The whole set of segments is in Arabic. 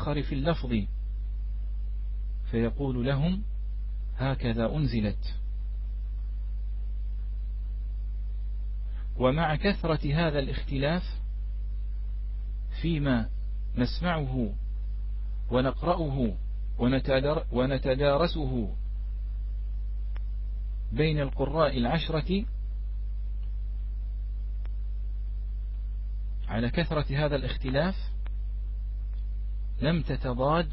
الآخر في اللفظ فيقول لهم هكذا أنزلت. ومع كثرة هذا الاختلاف فيما نسمعه ونقرأه ونتدارسه بين القراء العشرة، على كثرة هذا الاختلاف لم تتضاد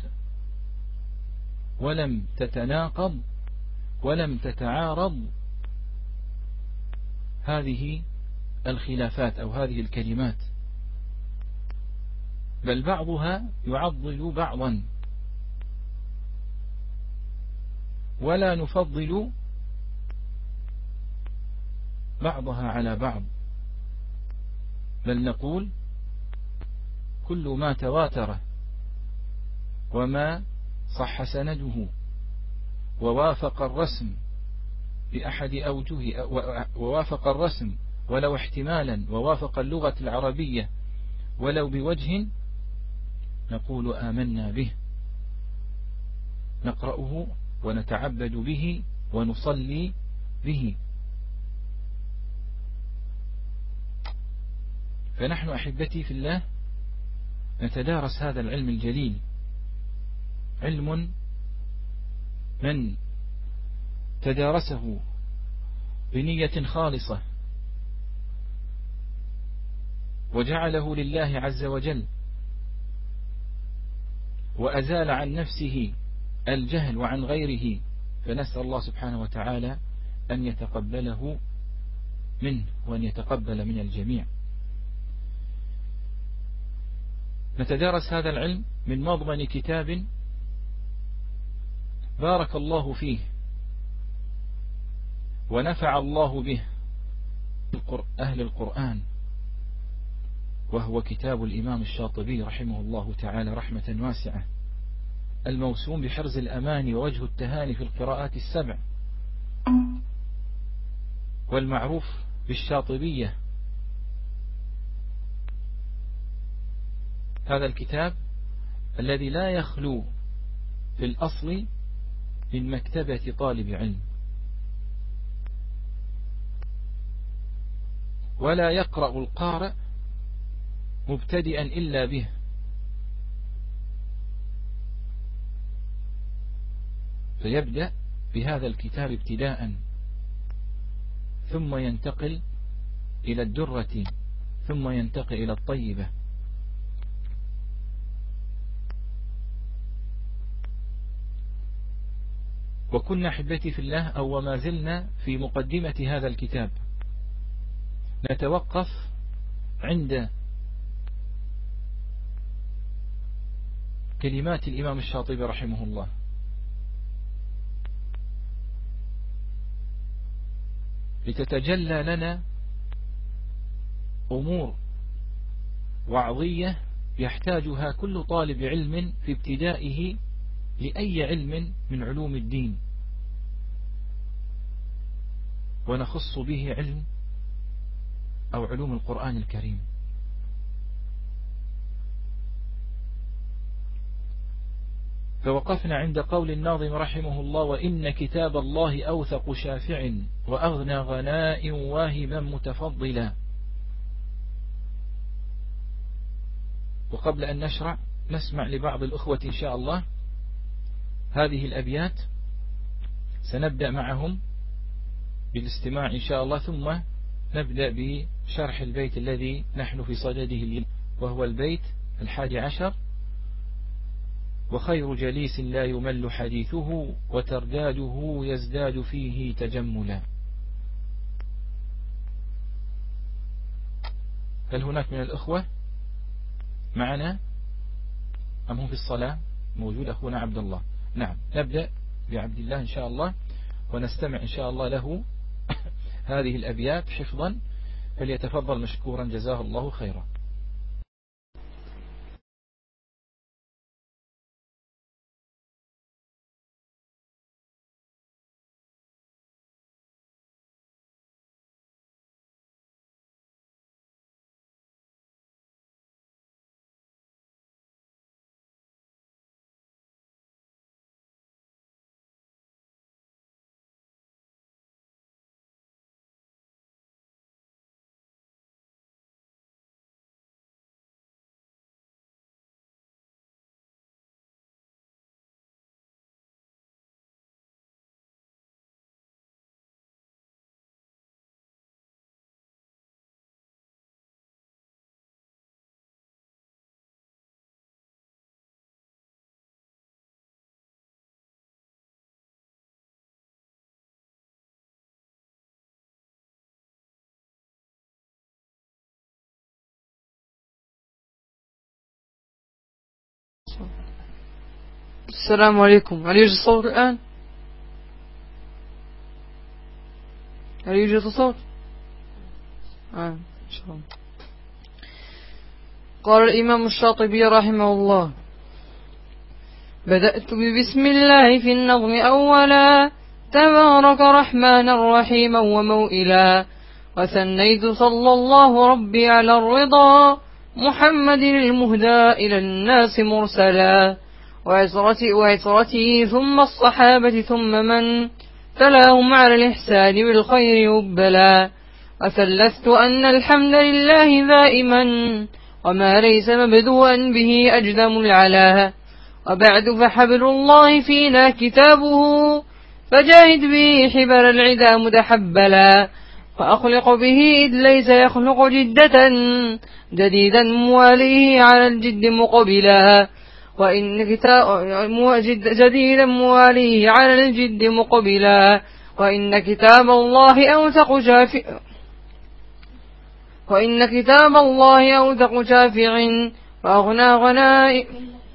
ولم تتناقض ولم تتعارض هذه الخلافات أو هذه الكلمات، بل بعضها يعضل بعضا، ولا نفضل بعضها على بعض، بل نقول كل ما تواتر وما صح سنده ووافق الرسم بأحد أوجه ووافق الرسم ولو احتمالا ووافق اللغة العربية ولو بوجه نقول آمنا به، نقرأه ونتعبد به ونصلي به. فنحن أحبتي في الله نتدارس هذا العلم الجليل، علم من تدارسه بنية خالصة وجعله لله عز وجل وأزال عن نفسه الجهل وعن غيره، فنسأل الله سبحانه وتعالى أن يتقبله منه وأن يتقبل من الجميع. نتدارس هذا العلم من مضمن كتاب بارك الله فيه ونفع الله به أهل القرآن، وهو كتاب الإمام الشاطبي رحمه الله تعالى رحمة واسعة، الموسوم بحرز الأمان ووجه التهاني في القراءات السبع، والمعروف بالشاطبية. هذا الكتاب الذي لا يخلو في الأصل من مكتبة طالب علم، ولا يقرأ القارئ مبتدئا إلا به، فيبدأ بهذا الكتاب ابتداء، ثم ينتقل إلى الدرة، ثم ينتقل إلى الطيبة. وكنا أحبتي في الله أو وما زلنا في مقدمة هذا الكتاب، نتوقف عند كلمات الإمام الشاطبي رحمه الله، لتتجلى لنا أمور وعظية يحتاجها كل طالب علم في ابتدائه لأي علم من علوم الدين، ونخص به علم أو علوم القرآن الكريم. فوقفنا عند قول الناظم رحمه الله: وإن كتاب الله أوثق شافع وأغنى غناء واهبا متفضلا. وقبل أن نشرع نسمع لبعض الأخوة إن شاء الله هذه الأبيات، سنبدأ معهم بالاستماع إن شاء الله، ثم نبدأ بشرح البيت الذي نحن في صدده اليوم، وهو البيت 11: وخير جليس لا يمل حديثه وترداده يزداد فيه تجملا. هل هناك من الأخوة معنا أم هم في الصلاة؟ موجود أخونا عبد الله. نعم، نبدأ بعبد الله إن شاء الله، ونستمع إن شاء الله له هذه الأبيات حفظا، فليتفضل مشكورا جزاه الله خيرا. السلام عليكم. هل يوجد صوت الآن؟ هل يوجد صوت؟ إن شاء الله. قال الإمام الشاطبي رحمه الله: بدأت ببسم الله في النظم أولا، تبارك رحمانا رحيما وموئلا، وثنيت صلى الله ربي على الرضا، محمد المهدى إلى الناس مرسلا، وعترته ثم الصحابة ثم من تلاهم على الإحسان بالخير وبلا، وثلثت أن الحمد لله دائما، وما ليس مبدوءا به أجدم العلا، وبعد فحبل الله فينا كتابه، فجاهد به حبل العدا متحبلا، فأخلق به إذ ليس يخلق جديدا مواليه على الجد مقبلا، جديدا مواليه على الجد مقبلا، وإن كتاب الله أوثق شافع، وأغنى غناء،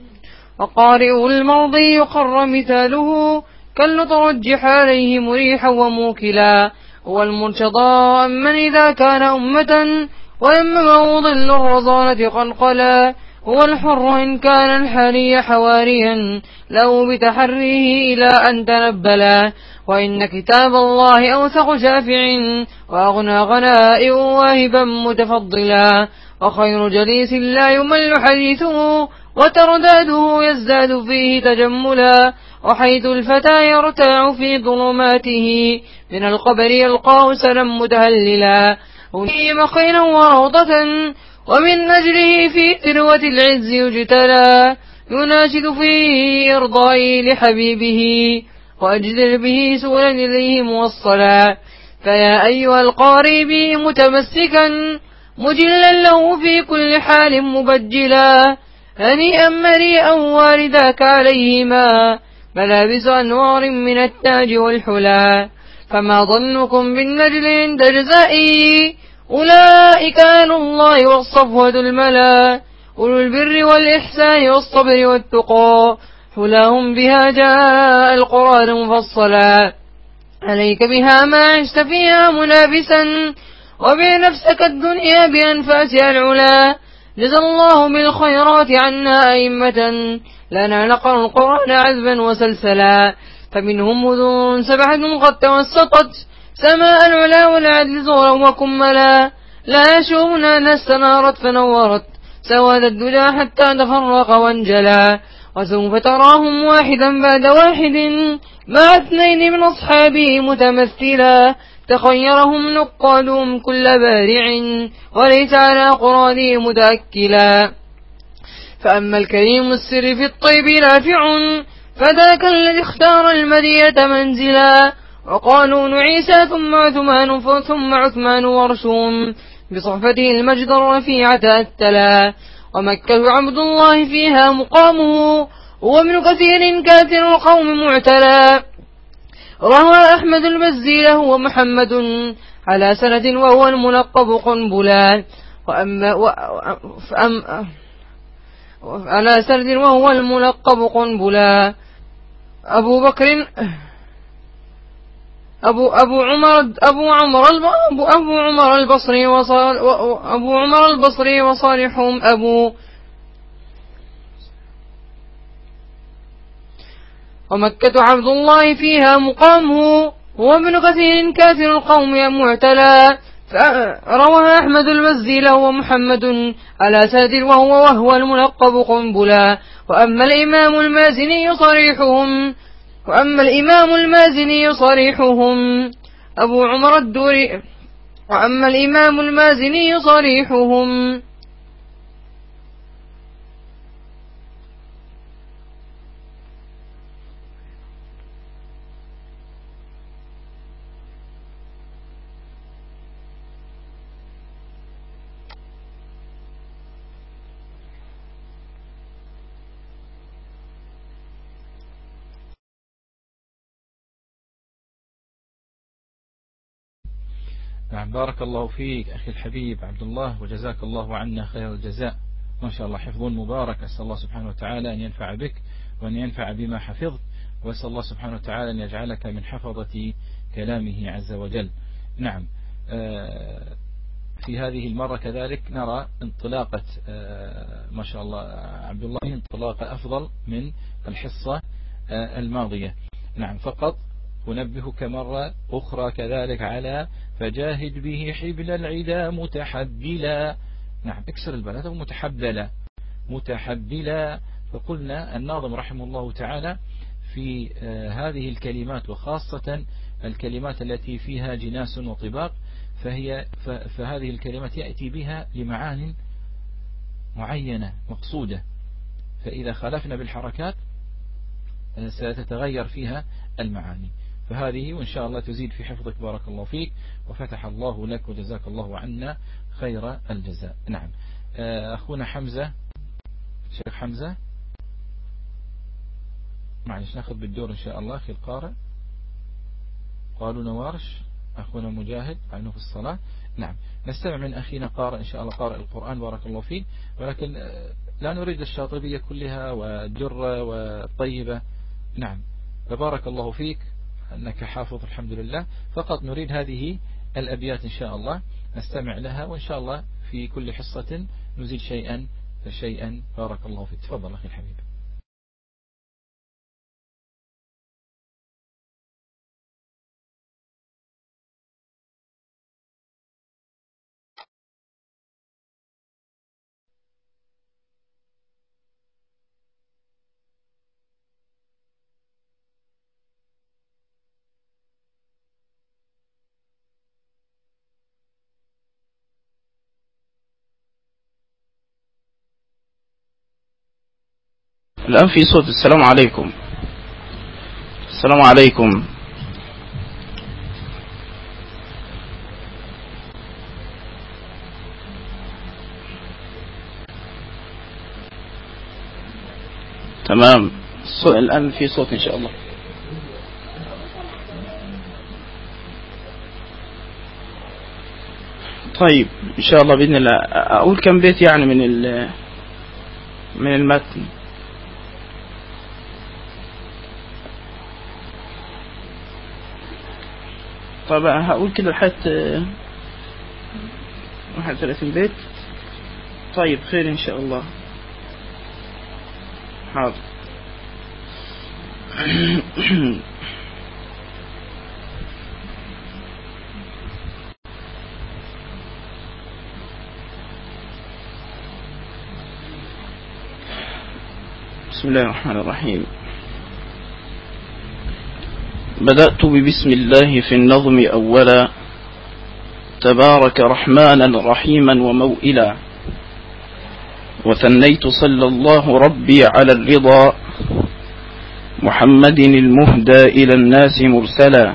وقارئ الماضي قر مثاله، كالمترجح عليه مريحا وموكلا، هو المرتضى من إذا كان أمة، ويمه ظل الرضانة قلقلا، هو الحر إن كان الحري حواريا له بتحريه إلى أن تنبلا، وإن كتاب الله أوثق شافع، وأغنى غناء واهبا متفضلا، وخير جليس لا يمل حديثه، وترداده يزداد فيه تجملا، وحيث الفتى يرتاع في ظلماته من القبر يلقاه سلا متهللا، ونيم خيلا وروضة، ومن نجله في ثروة العز يجتلى، يناشد فيه إرضائي لحبيبه، وأجدر به سؤلا إليه موصلا، فيا أيها القاري به متمسكا، مجلا له في كل حال مبجلا، هنيئا مريئا وارداك عليهما ملابس أنوار من التاج والحلا، فما ظنكم بالنجل عند جزائي، أولئك أهل الله والصفوة الملا، أولو البر والإحسان والصبر والتقى، حلاهم بها جاء القرآن مفصلا، عليك بها ما عشت فيها منافسا، وبع نفسك الدنيا بأنفاسها العلا، جزى الله بالخيرات عنا أئمة، لنا نقرأ القرآن عذبا وسلسلا، فمنهم مذون سبحة قد توسطت سماء العلا والعدل زورا وكملا، لا يشوفنا أن استنارت فنورت سواد الدجى حتى تفرق وانجلا، وسوف تراهم واحدا بعد واحد مع اثنين من أصحابه متمثلا، تخيرهم نقادهم كل بارع، وليس على قرانه متأكلا، فأما الكريم السر في الطيب نافع، فذاك الذي اختار المدينة منزلا، وقالون عيسى ثم عثمان ورشهم بصحفته المجد الرفيعة أتلا، ومكة عبد الله فيها مقامه، وابن كثير كاثر القوم معتلا، روى أحمد البزي له ومحمد على سنة وهو الملقب قنبلا، على سنة وهو الملقب قنبلا، أبو بكر أبو عمر البصري وصالحهم ومكة عبد الله فيها مقامه، وابن كثير كاثر القوم معتلا، روى أحمد البزي له ومحمد على سند وهو الملقب قنبلا، وأما الإمام المازني صريحهم أبو عمر الدوري، وأما الإمام المازني صريحهم نعم. بارك الله فيك أخي الحبيب عبد الله، وجزاك الله عنا خير الجزاء، ما شاء الله حفظ مبارك. أسأل الله سبحانه وتعالى أن ينفع بك وأن ينفع بما حفظت، وأسأل الله سبحانه وتعالى أن يجعلك من حفظة كلامه عز وجل. نعم. في هذه المرة كذلك نرى انطلاقة ما شاء الله عبد الله انطلاقة أفضل من الحصة الماضية. نعم. فقط أنبهك مرة أخرى كذلك على فجاهد به حبل العدا متحبلا. نعم. اكسر البلد متحبلا. فقلنا الناظم رحمه الله تعالى في هذه الكلمات، وخاصة الكلمات التي فيها جناس وطباق، فهذه الكلمات يأتي بها لمعان معينة مقصودة، فإذا خالفنا بالحركات ستتغير فيها المعاني. فهذه وإن شاء الله تزيد في حفظك، بارك الله فيك وفتح الله لك وجزاك الله عنا خير الجزاء. نعم. أخونا حمزة، شيخ حمزة، معلش ناخذ بالدور إن شاء الله. أخي القارئ قالوا نوارش، أخونا مجاهد عنه في الصلاة. نعم. نستمع من أخينا قارئ إن شاء الله، قارئ القرآن بارك الله فيه، ولكن لا نريد الشاطبية كلها والجرة والطيبة. نعم. فبارك الله فيك أنك حافظ الحمد لله، فقط نريد هذه الأبيات إن شاء الله نستمع لها، وإن شاء الله في كل حصة نزيد شيئا فشيئا. بارك الله فيك. تفضل أخي الحبيب. الآن في صوت. السلام عليكم. السلام عليكم. تمام. الآن في صوت إن شاء الله. طيب إن شاء الله بإذن الله أقول كم بيت يعني من المتن. طبعا هقول كده لحد 31 بيت. طيب خير إن شاء الله. حاضر. بسم الله الرحمن الرحيم. بدأت ببسم الله في النظم أولا، تبارك رحمانا رحيما وموئلا، وثنيت صلى الله ربي على الرضا، محمد المهدى إلى الناس مرسلا،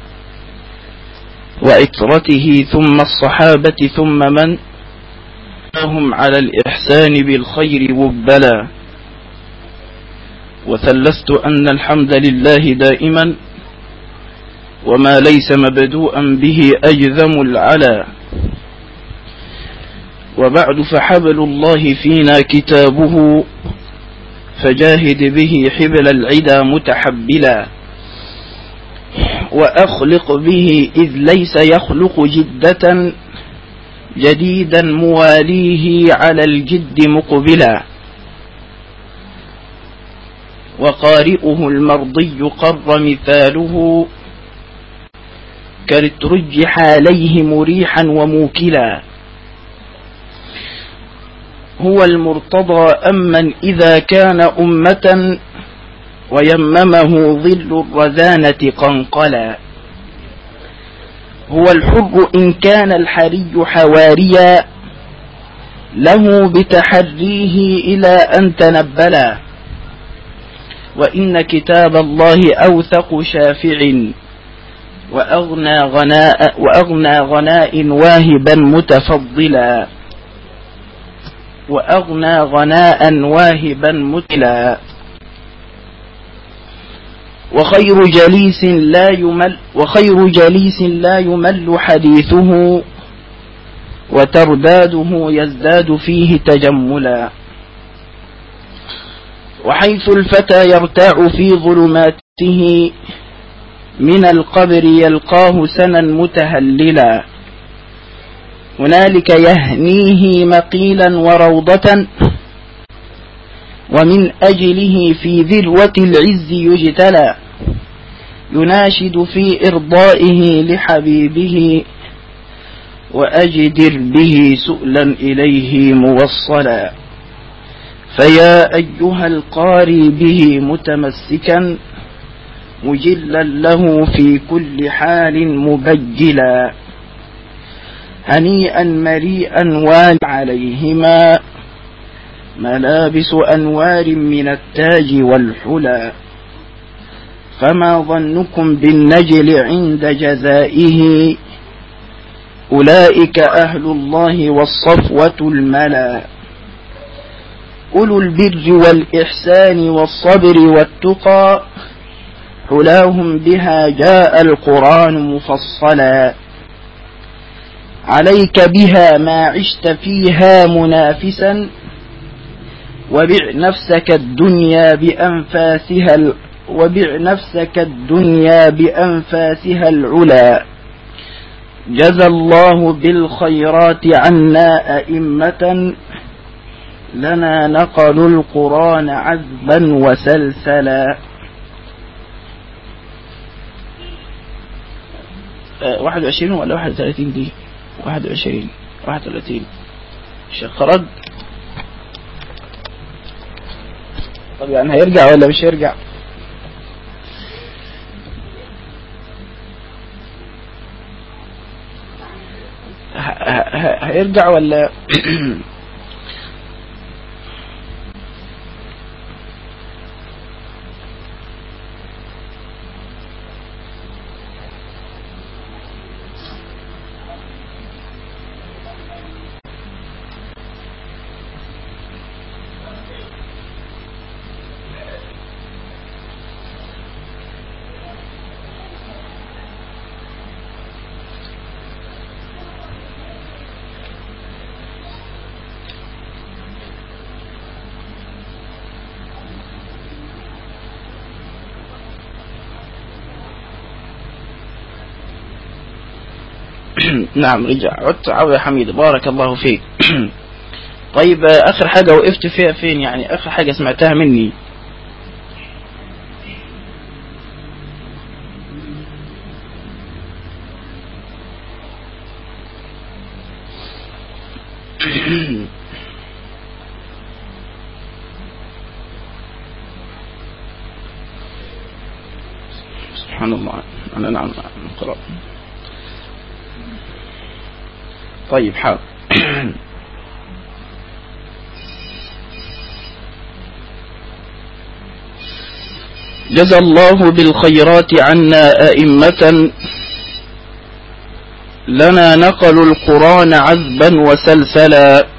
وعترته ثم الصحابة ثم من هم على الإحسان بالخير وبلا، وثلثت أن الحمد لله دائما، وما ليس مبدوءا به أجذم العلا، وبعد فحبل الله فينا كتابه، فجاهد به حبل العدا متحبلا، وأخلق به إذ ليس يخلق جدة، جديدا مواليه على الجد مقبلا، وقارئه المرضي قر مثاله، كرترجح عليه مريحا وموكلا، هو المرتضى أمن إذا كان أمة، ويممه ظل الرذانة قنقلا، هو الحر إن كان الحري حواريا، له بتحريه إلى أن تنبلا، وإن كتاب الله أوثق شافع، وأغنى غناء واهبا متفضلا، وأغنى غناء واهبا متلا، وخير جليس لا يمل حديثه، وترداده يزداد فيه تجملا، وحيث الفتى يرتاع في ظلماته من القبر يلقاه سنا متهللا، هنالك يهنيه مقيلا وروضة، ومن أجله في ذروة العز يجتلى، يناشد في إرضائه لحبيبه، وأجدر به سؤلا إليه موصلا. فيا أيها القاري به متمسكا، مجلا له في كل حال مبجلا، هنيئا مريئا وال عليهما ملابس أنوار من التاج والحلى. فما ظنكم بالنجل عند جزائه، أولئك أهل الله والصفوة الملا، أولو البر والإحسان والصبر والتقى، حلاهم بها جاء القرآن مفصلا. عليك بها ما عشت فيها منافسا، وبع نفسك الدنيا بأنفاسها العلا. جزى الله بالخيرات عنا أئمة، لنا نقلوا القرآن عذبا وسلسلا. 21 ولا 31 دي؟ 21 31 الشيخ خرج. طب يعني هيرجع ولا مش هيرجع؟ هيرجع ولا نعم رجع. عدت يا حميد بارك الله فيك. طيب آخر حاجة وقفت فيها فين؟ يعني آخر حاجة سمعتها مني. سبحان الله. أنا نعم أقرأ. طيب حاضر. جزى الله بالخيرات عنا أئمة، لنا نقلوا القرآن عذبا وسلسلا،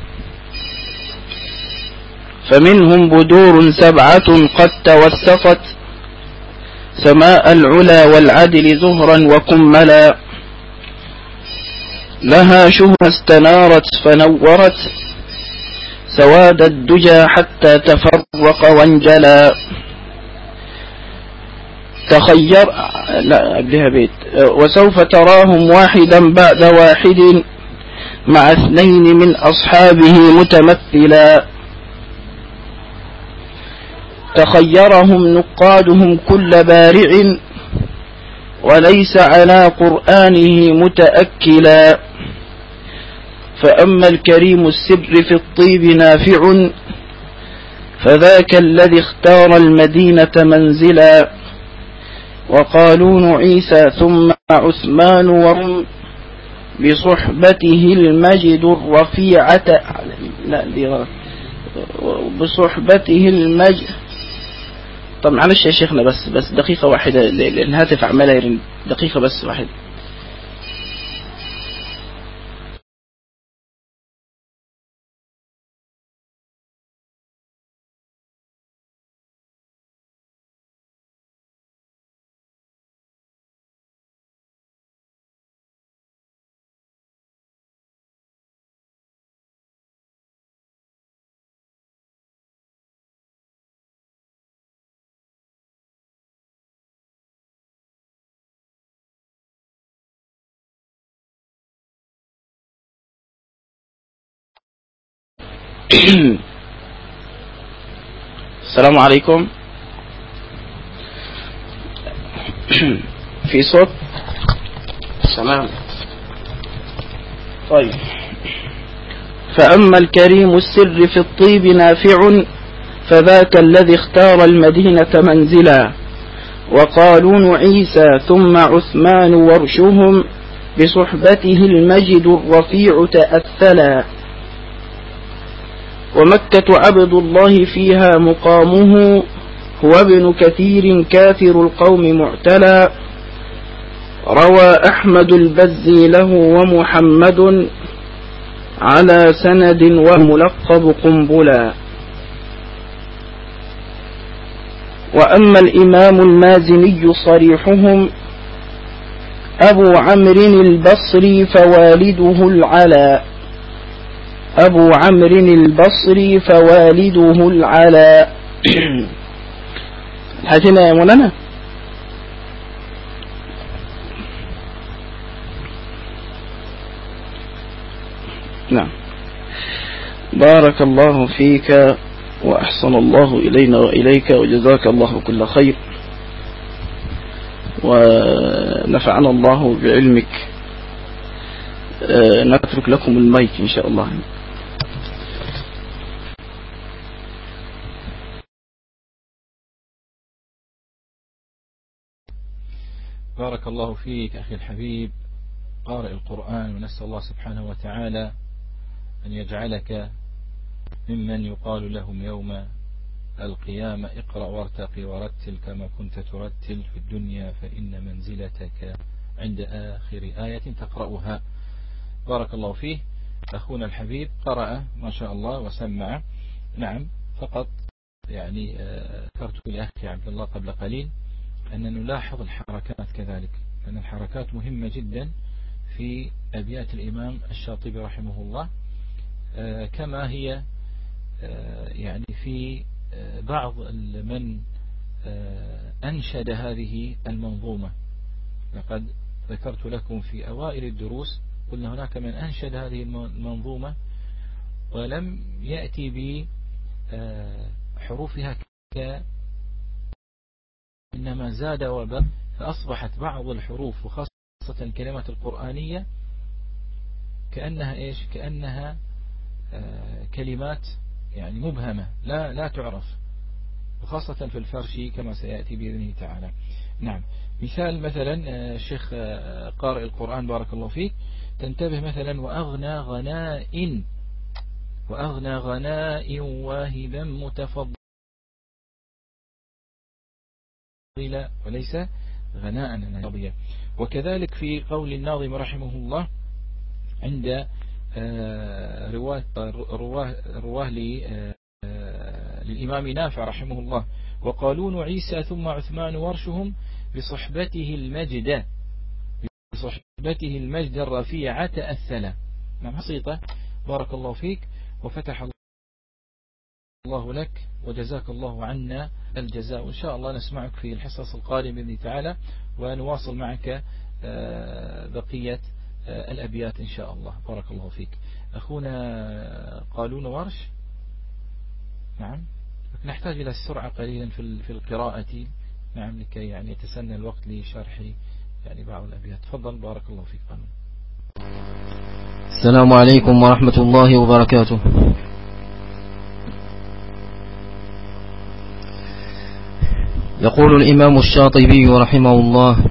فمنهم بدور 7 قد توسطت سماء العلا والعدل زهرا وكملا، لها شهرة استنارت فنورت سواد الدجى حتى تفرق وانجلى. تخير لا قبلها بيت. وسوف تراهم واحدا بعد واحد مع 2 من أصحابه متمثلا، تخيرهم نقادهم كل بارع وليس على قرآنه متأكلا. فأما الكريم السر في الطيب نافع، فذاك الذي اختار المدينة منزلا. وقالون عيسى ثم عثمان وهم بصحبته المجد الرفيعة، لا دي بصحبته المجد. طب معلش يا شيخنا بس دقيقة واحدة، الهاتف عمال يرن، دقيقة بس واحدة. السلام عليكم. في صوت سلام. طيب. فأما الكريم السر في الطيب نافع فذاك الذي اختار المدينة منزلا، وقالون عيسى ثم عثمان ورشهم بصحبته المجد الرفيع تأثلا، ومكة عبد الله فيها مقامه هو ابن كثير كافر القوم معتلى، روى أحمد البزي له ومحمد على سند وملقب قنبلا. وأما الإمام المازني صريحهم أبو عمرو البصري فوالده العلا، أبو عمرو البصري فوالده العلا. هاتنا يا مولانا. نعم. بارك الله فيك وأحسن الله إلينا وإليك وجزاك الله كل خير ونفعنا الله بعلمك. نترك لكم المايك إن شاء الله. بارك الله فيك أخي الحبيب قارئ القرآن، ونسأل الله سبحانه وتعالى أن يجعلك ممن يقال لهم يوم القيامة اقرأ وارتقي ورتل كما كنت ترتل في الدنيا فإن منزلتك عند آخر آية تقرأها. بارك الله فيه. أخونا الحبيب قرأ ما شاء الله وسمع. نعم، فقط يعني ذكرت لأخي عبد الله قبل قليل أن نلاحظ الحركات كذلك، لأن الحركات مهمة جدا في أبيات الإمام الشاطبي رحمه الله، كما هي يعني في بعض من أنشد هذه المنظومة. لقد ذكرت لكم في أوائل الدروس قلنا هناك من أنشد هذه المنظومة ولم يأتي بحروفها إنما زاد وبقى، فأصبحت بعض الحروف وخاصة الكلمات القرآنية كأنها إيش؟ كأنها كلمات يعني مبهمة لا تعرف، وخاصة في الفرشي كما سيأتي بإذنه تعالى. نعم، مثال مثلا الشيخ قارئ القرآن بارك الله فيك تنتبه مثلا وأغنى غناء واهبا متفضلا وليس غناء ناضيا. وكذلك في قول الناظم رحمه الله عند رواه للإمام نافع رحمه الله وقالون عيسى ثم عثمان ورشهم بصحبته المجد الرفيع تأثلا. نعم، بسيطة. بارك الله فيك وفتح الله لك وجزاك الله عنا الجزاء، وإن شاء الله نسمعك في الحصص القادمة بإذن تعالى ونواصل معك بقية الأبيات إن شاء الله. بارك الله فيك. أخونا قالون ورش. نعم، نحتاج إلى السرعة قليلا في القراءة، نعم، لكي يعني يتسنى الوقت لشرح يعني بعض الأبيات. تفضل بارك الله فيك قانون. السلام عليكم ورحمة الله وبركاته. يقول الإمام الشاطبي رحمه الله: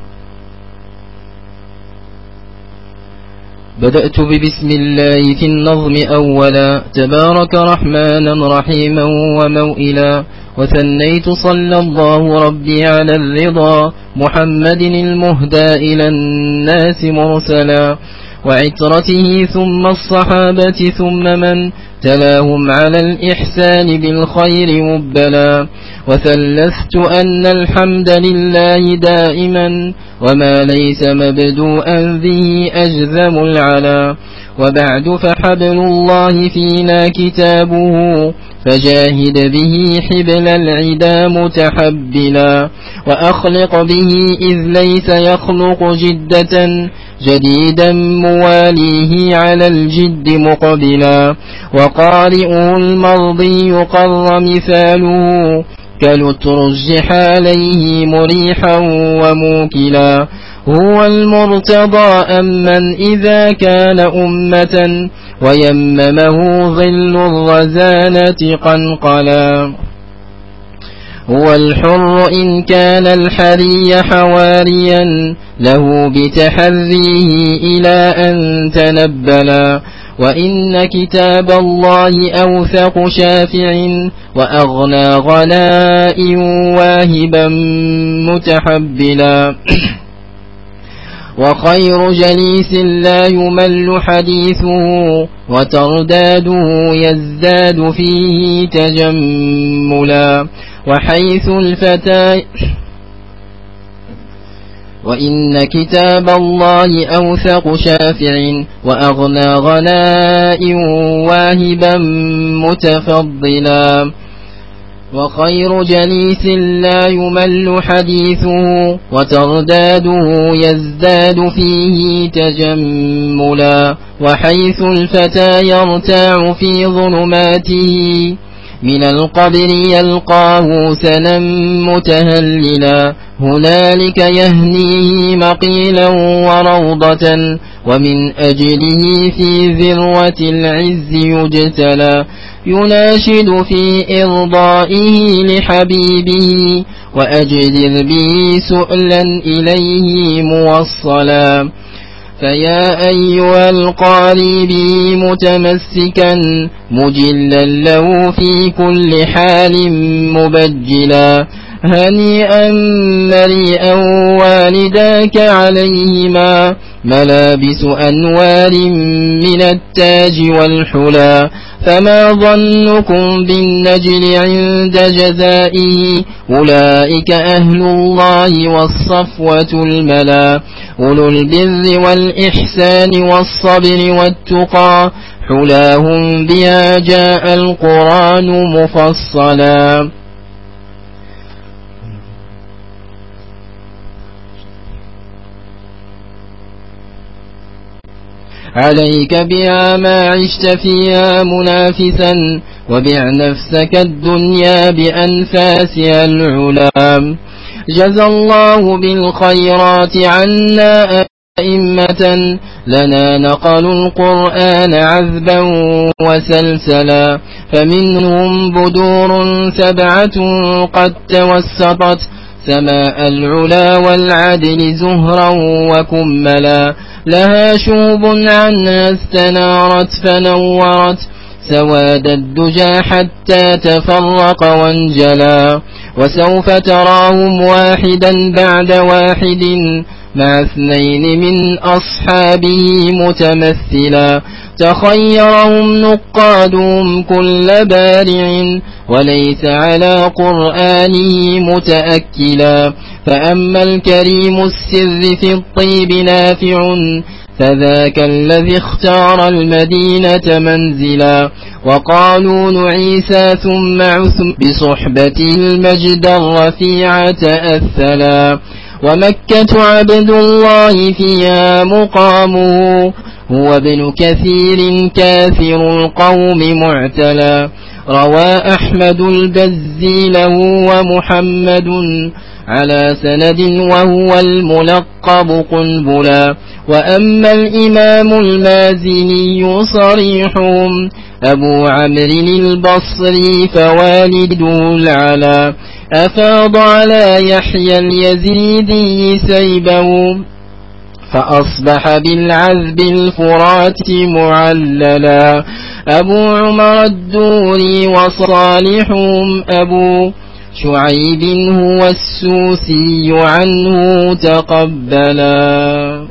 بدأت ببسم الله في النظم أولا، تبارك رحمانا رحيما وموئلا، وثنيت صلى الله ربي على الرضا، محمد المهدى إلى الناس مرسلا، وعترته ثم الصحابة ثم من تلاهم على الإحسان بالخير مبلا، وثلثت أن الحمد لله دائما، وما ليس مبدوءا ذي أجذم العلا، وبعد فحبل الله فينا كتابه، فجاهد به حبل العدا متحبلا وأخلق به إذ ليس يخلق جدة جديدا مواليه على الجد مقبلا وقارئه المرضي قر مثاله كالترجح عليه مريحا وموكلا هو المرتضى أمن إذا كان أمة ويممه ظل الرزانة قنقلا هو الحر إن كان الحري حواريا له بتحريه إلى أن تنبلا وإن كتاب الله أوثق شافع وأغنى غناء واهبا متحبلا وخير جليس لا يمل حديثه وترداده يزداد فيه تجملا وحيث الفتى وإن كتاب الله أوثق شافع وأغنى غناء واهبا متفضلا وخير جليس لا يمل حديثه وترداده يزداد فيه تجملا وحيث الفتى يرتاع في ظلماته من القبر يلقاه سنا متهللا هنالك يهنيه مقيلا وروضة ومن أجله في ذروة العز يجتلى يناشد في إرضائه لحبيبه وأجدر به سؤلا إليه موصلا فيا أيها القاري به متمسكا مجلا له في كل حال مبجلا هنيئا مريئا والداك عليهما ملابس أنوار من التاج والحلا فما ظنكم بالنجل عند جزائه أولئك أهل الله والصفوة الملا أولو البر والإحسان والصبر والتقى حلاهم بها جاء القرآن مفصلا عليك بها ما عشت فيها منافسا وبع نفسك الدنيا بأنفاسها العلام جزى الله بالخيرات عنا أئمة لنا نقلوا القرآن عذبا وسلسلا فمنهم بدور 7 قد توسطت سماء العلا والعدل زهرا وكملا لها شوب عنها استنارت فنورت سواد الدجى حتى تفرق وانجلا وسوف تراهم واحدا بعد واحد مع 2 من أصحابه متمثلا تخيرهم نقادهم كل بارع وليس على قرآنه متأكلا فأما الكريم السر في الطيب نافع فذاك الذي اختار المدينة منزلا وقالون عيسى ثم عثم بصحبته المجد الرفيع تأثلا ومكة عبد الله فيها مقامه هو ابن كثير كافر القوم معتلا روى أحمد البزي له ومحمد على سند وهو الملقب قنبلا وأما الإمام المازني صريحهم أبو عمرو البصري فوالده العلا أفاض على يحيى اليزيدي سيبه فأصبح بالعذب الفرات معللا أبو عمر الدوري وصالحهم أبو شعيب هو السوسي عنه تقبلا.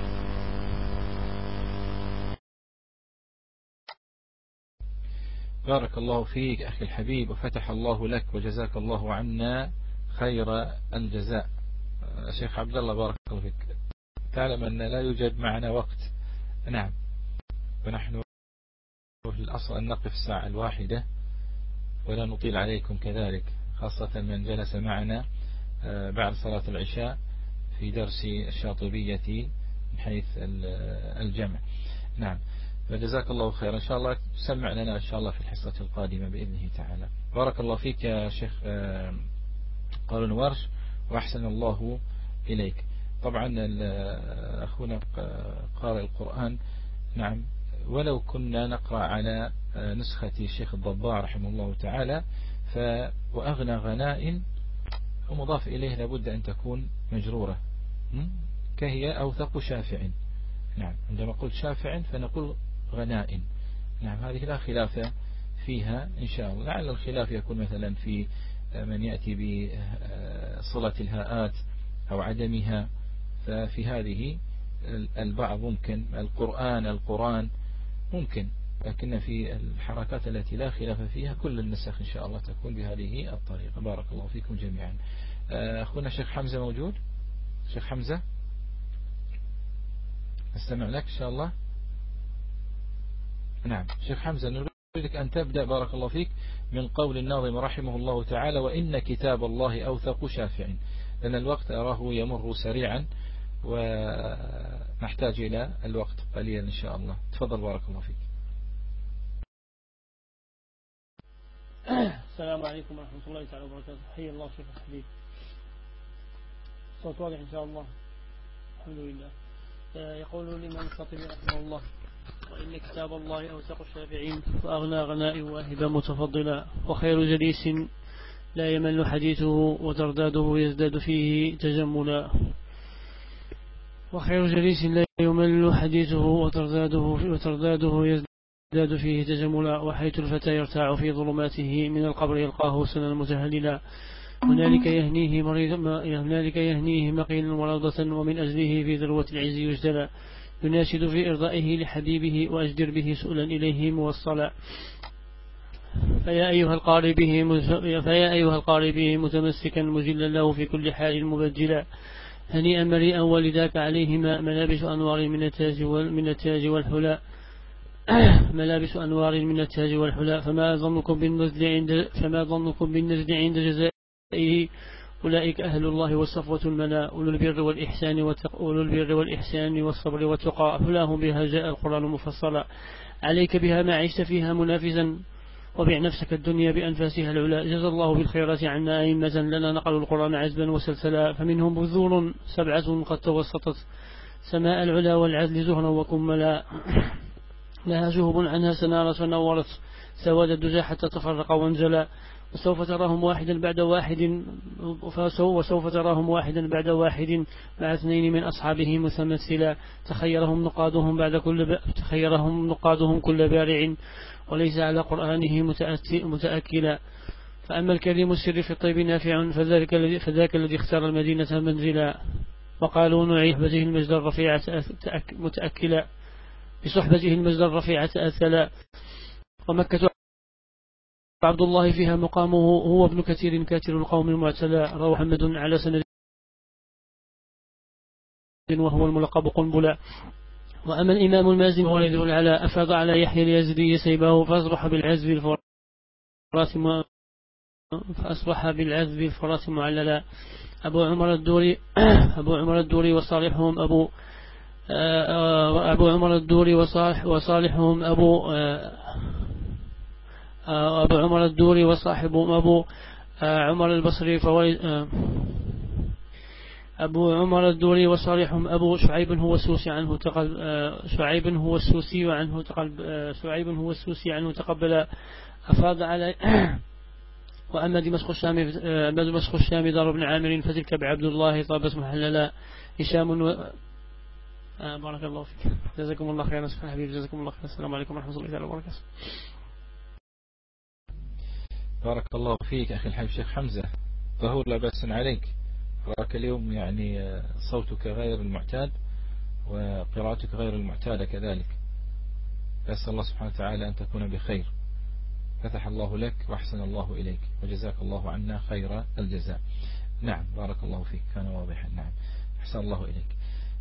بارك الله فيك أخي الحبيب وفتح الله لك وجزاك الله عنا خير الجزاء. شيخ عبد الله بارك الله فيك، تعلم أن لا يوجد معنا وقت، نعم، ونحن في الأصل أن نقف الساعة 1 ولا نطيل عليكم كذلك، خاصة من جلس معنا بعد صلاة العشاء في درس الشاطبية من حيث الجمع. نعم، فجزاك الله خير. إن شاء الله تسمع لنا إن شاء الله في الحصة القادمة بإذنه تعالى. بارك الله فيك يا شيخ قارون ورش، وأحسن الله إليك. طبعا أخونا قارئ القرآن، نعم، ولو كنا نقرأ على نسخة الشيخ الضباع رحمه الله تعالى، وأغنى غناء ومضاف إليه لابد أن تكون مجرورة، كهي أوثق شافع. نعم، عندما قلت شافع فنقول غناء. نعم، هذه لا خلاف فيها إن شاء الله. لعل الخلاف يكون مثلا في من يأتي بصلة الهاءات أو عدمها، ففي هذه البعض ممكن القرآن ممكن، لكن في الحركات التي لا خلاف فيها كل النسخ إن شاء الله تكون بهذه الطريقة. بارك الله فيكم جميعا. أخونا شيخ حمزة موجود؟ شيخ حمزة استمع لك إن شاء الله. نعم شيخ حمزة، نريدك أن تبدأ بارك الله فيك من قول الناظم رحمه الله تعالى: وإن كتاب الله أوثق شافع، لأن الوقت أراه يمر سريعا ونحتاج إلى الوقت قليلا إن شاء الله. تفضل بارك الله فيك. السلام عليكم ورحمة الله تعالى وبركاته. حي الله شيخ الحبيب. صوت واضح إن شاء الله. الحمد لله. يقول الإمام الخطيب رحمه الله: وإن كتاب الله أوثق الشافعين، وأغنى غناء واهب متفضلا، وخير جليس لا يمل حديثه، وترداده يزداد فيه تجملا. وخير جليس لا يمل حديثه، وترداده يزداد فيه تجملا، وحيث الفتى يرتاع في ظلماته، من القبر يلقاه سنا متهللا، هنالك يهنيه مقيلا وروضة، ومن أجله في ذروة العز يجدلا، يناشد في إرضائه لحبيبه، وأجدر به سؤلا إليه موصلا. فيا أيها القارئ به متمسكا، مجلا له في كل حال مبجلا، هنيئا مريئا ولذاك عليهما ملابس أنوار من التاج والحلا ملابس أنوار من التاج والحلا، فما ظنكم بالنزل عند جزائه، أولئك أهل الله والصفوة الملا، أولو البر والإحسان والصبر والتقى، حلاهم بها جاء القرآن مفصلا، عليك بها ما عشت فيها منافسا، وبع نفسك الدنيا بأنفاسها العلا، جزى الله بالخيرات عنا أئمة، لنا نقلوا القرآن عزبا وسلسلا، فمنهم بذور 7 قد توسطت سماء العلا والعدل زهرا وكملا، لها شهب عنها سنارة فنورت، سواد الدجى حتى تفرق وانجلا، وسوف تراهم واحدا بعد واحد مع 2 من أصحابه متمثلا، تخيرهم نقادهم كل بارع، وليس على قرآنه متأكلا، فأما الكريم السر في الطيب نافع، فذاك الذي اختار المدينة منزلا، وقالوا نعيح بصحبته المجد الرفيع تأثلا، ومكة عبد الله فيها مقامه، هو ابن كثير كاتر القوم المعتلى، روى محمد على سند وهو الملقب قنبلا. وأما الإمام المازن ولد العلا، أفاض على يحيى اليزدي سيبه، فأصبح بالعزب الفراس معللا. أبو عمر الدوري وصالحهم أبو عمر الدوري وصاحبهم أبو عمر البصري أبو عمر الدوري وصالحهم أبو شعيب هو السوسي عنه تقبل أفاض على وأما دمشق الشام دار بن عامر، فتلك بعبد الله طابت محللا، هشام بارك الله فيك. جزاكم الله خيرا سبحانه حبيب. جزاكم الله خيرا. السلام عليكم ورحمة الله وبركاته. بارك الله فيك أخي الحبيب شيخ حمزة، فهو لا بأس عليك. أراك اليوم يعني صوتك غير المعتاد وقراءتك غير المعتادة كذلك. أسأل الله سبحانه وتعالى أن تكون بخير. فتح الله لك وأحسن الله إليك، وجزاك الله عنا خير الجزاء. نعم بارك الله فيك، كان واضحا. نعم أحسن الله إليك.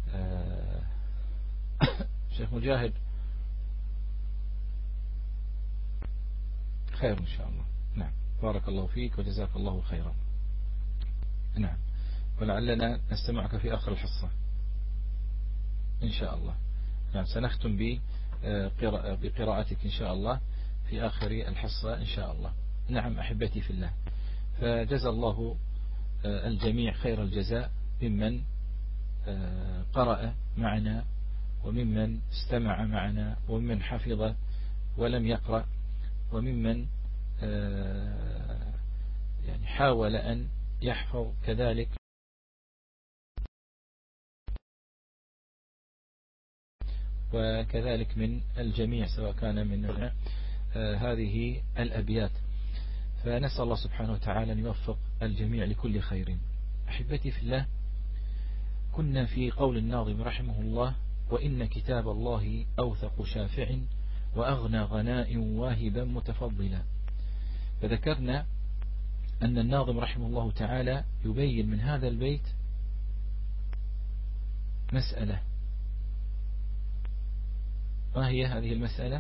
شيخ مجاهد خير إن شاء الله. نعم بارك الله فيك وجزاك الله خيرا. نعم ولعلنا نستمعك في آخر الحصة إن شاء الله. نعم سنختم بقراءتك إن شاء الله في آخر الحصة إن شاء الله. نعم أحبتي في الله، فجزى الله الجميع خير الجزاء ممن قرأ معنا وممن استمع معنا وممن حفظ ولم يقرأ وممن يعني حاول أن يحفظ كذلك، وكذلك من الجميع سواء كان من هذه الأبيات. فنسأل الله سبحانه وتعالى أن يوفق الجميع لكل خير. أحبتي في الله، كنا في قول الناظم رحمه الله: وإن كتاب الله أوثق شافع وأغنى غناء واهبا متفضلا. فذكرنا أن الناظم رحمه الله تعالى يبين من هذا البيت مسألة. ما هي هذه المسألة؟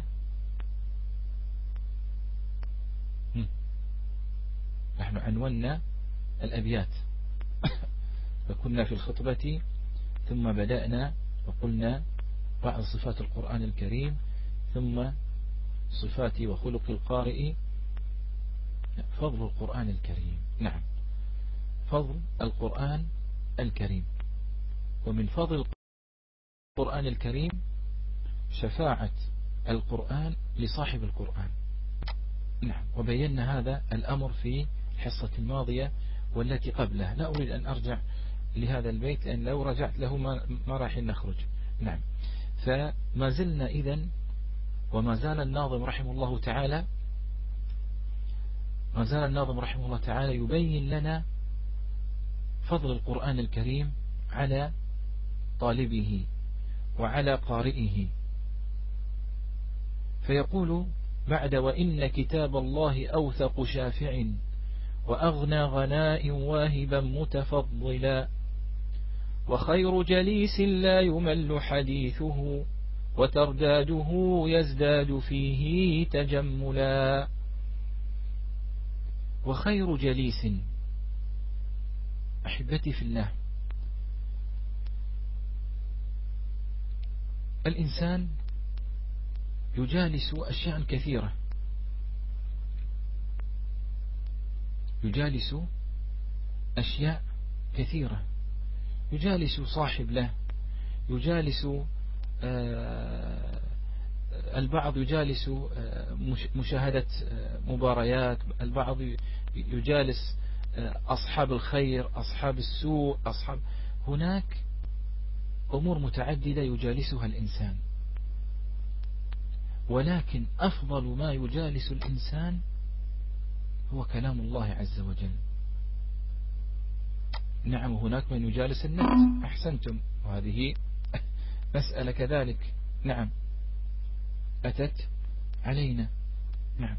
نحن عنونا الأبيات فكنا في الخطبة ثم بدأنا وقلنا بعض صفات القرآن الكريم، ثم صفات وخلق القارئ، فضل القرآن الكريم. نعم فضل القرآن الكريم، ومن فضل القرآن الكريم شفاعة القرآن لصاحب القرآن. نعم وبينا هذا الأمر في الحصة الماضية والتي قبلها. لا أريد أن أرجع لهذا البيت لأن لو رجعت له ما راح نخرج. نعم فما زلنا إذن وما زال الناظم رحمه الله تعالى يبين لنا فضل القرآن الكريم على طالبه وعلى قارئه. فيقول بعد: وإن كتاب الله أوثق شافع وأغنى غناء واهبا متفضلا، وخير جليس لا يمل حديثه وترداده يزداد فيه تجملا. وخير جليس، أحبتي في الله، الإنسان يجالس أشياء كثيرة، يجالس أشياء كثيرة، يجالس صاحب له، يجالس البعض يجالس مشاهدة مباريات، البعض يجالس أصحاب الخير، أصحاب السوء، هناك أمور متعددة يجالسها الإنسان، ولكن أفضل ما يجالس الإنسان هو كلام الله عز وجل. نعم هناك من يجالس النت، أحسنتم، وهذه مسألة كذلك نعم أتت علينا. نعم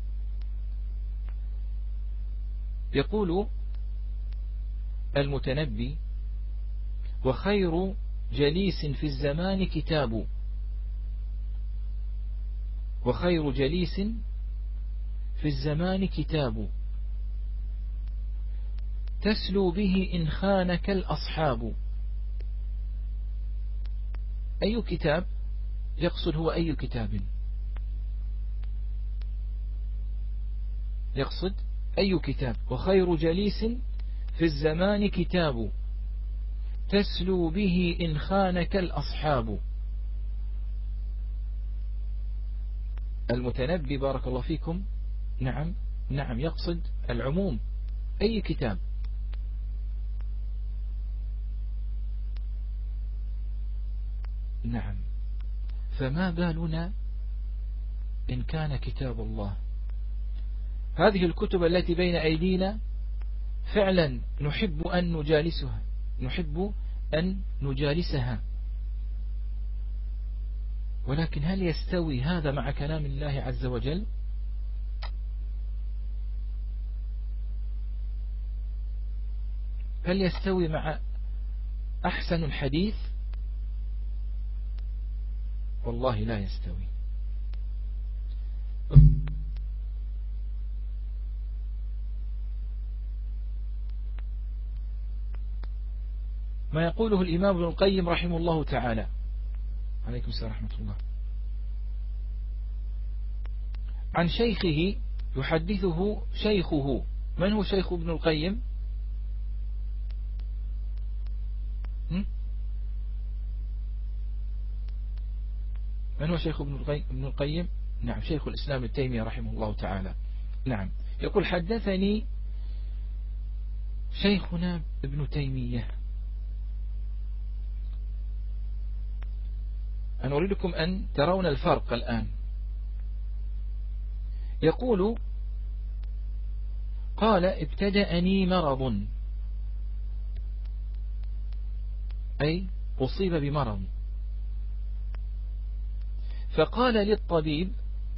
يقول المتنبي: وخير جليس في الزمان كتاب، وخير جليس في الزمان كتاب تسلو به إن خانك الأصحاب. أي كتاب يقصد؟ هو أي كتاب يقصد؟ أي كتاب؟ وخير جليس في الزمان كتاب تسلو به إن خانك الأصحاب. المتنبي بارك الله فيكم نعم يقصد العموم، أي كتاب. نعم فما بالنا إن كان كتاب الله؟ هذه الكتب التي بين أيدينا فعلا نحب أن نجالسها، ولكن هل يستوي هذا مع كلام الله عز وجل؟ هل يستوي مع أحسن الحديث؟ والله لا يستوي. ما يقوله الإمام ابن القيم رحمه الله تعالى. عليكم السلام ورحمة الله. عن شيخه يحدثه شيخه. من هو شيخ ابن القيم؟ من هو شيخ ابن القيم؟ نعم، شيخ الإسلام ابن تيمية رحمه الله تعالى. نعم، يقول حدثني شيخنا ابن تيمية. أنا أريدكم أن ترون الفرق الآن. يقول قال ابتدأني مرض، أي أصيب بمرض، فقال للطبيب،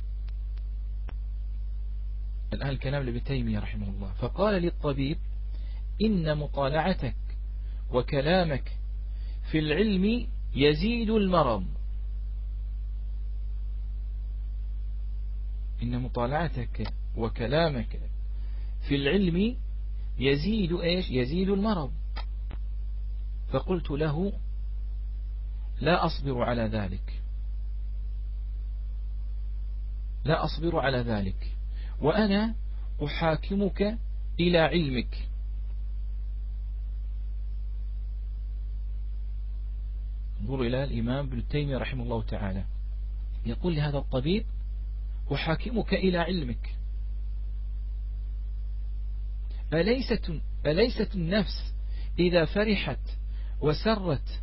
الآن الكلام لابن تيمية رحمه الله، فقال للطبيب إن مطالعتك وكلامك في العلم يزيد المرض. إن مطالعتك وكلامك في العلم يزيد إيش؟ يزيد المرض. فقلت له لا أصبر على ذلك، لا أصبر على ذلك، وأنا أحاكمك إلى علمك. انظروا إلى الإمام ابن تيمية رحمه الله تعالى، يقول لهذا الطبيب أحاكمك إلى علمك. أليست النفس إذا فرحت وسرت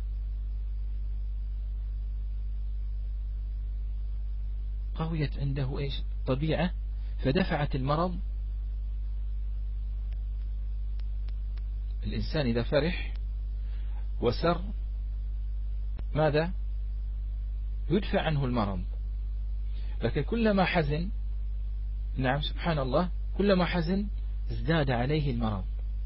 قويت عنده إيش؟ طبيعة، فدفعت المرض. الإنسان إذا فرح وسر ماذا؟ يدفع عنه المرض. لكن كلما حزن، نعم سبحان الله، كلما حزن ازداد عليه المرض.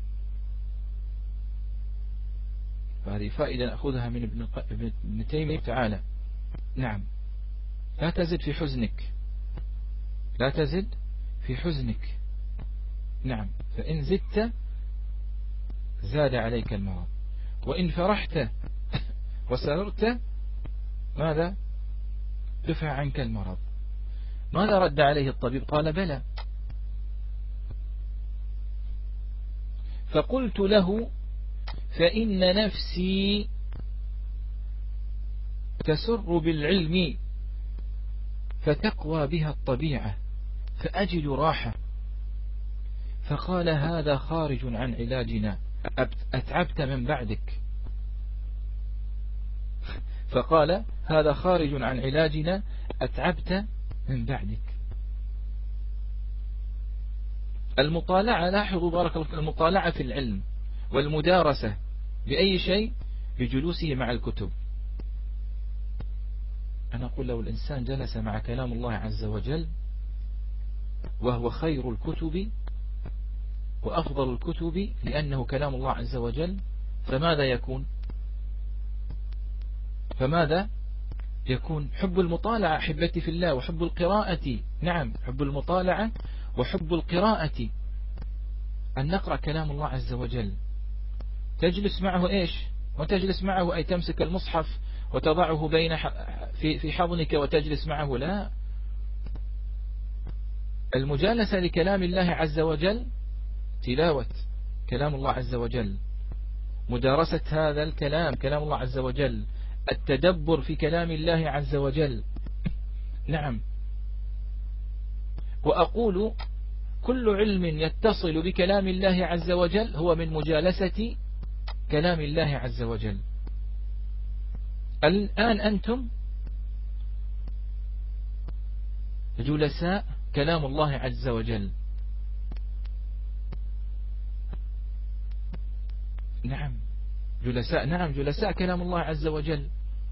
فهذه فائدة نأخذها من ابن تيمية تعالى. نعم، لا تزد في حزنك، لا تزد في حزنك. نعم، فإن زدت زاد عليك المرض، وإن فرحت وسررت ماذا؟ دفع عنك المرض. ماذا رد عليه الطبيب؟ قال بلى. فقلت له فإن نفسي تسر بالعلم فتقوى بها الطبيعة فأجد راحة. فقال هذا خارج عن علاجنا، أتعبت من بعدك. فقال هذا خارج عن علاجنا، أتعبت من بعدك. المطالعة، لاحظوا بارك الله، المطالعة في العلم والمدارسة بأي شيء؟ بجلوسه مع الكتب. أنا أقول لو الإنسان جلس مع كلام الله عز وجل، وهو خير الكتب وأفضل الكتب لأنه كلام الله عز وجل، فماذا يكون؟ فماذا يكون؟ حب المطالعة أحبتي في الله، وحب القراءة. نعم، حب المطالعة وحب القراءة، أن نقرأ كلام الله عز وجل. تجلس معه إيش؟ وتجلس معه أي تمسك المصحف وتضعه بين في حضنك وتجلس معه؟ لا، المجالسة لكلام الله عز وجل تلاوة كلام الله عز وجل، مدارسة هذا الكلام، كلام الله عز وجل، التدبر في كلام الله عز وجل. نعم، وأقول كل علم يتصل بكلام الله عز وجل هو من مجالسة كلام الله عز وجل. الآن أنتم جلساء كلام الله عز وجل. نعم جلساء، نعم جلساء كلام الله عز وجل.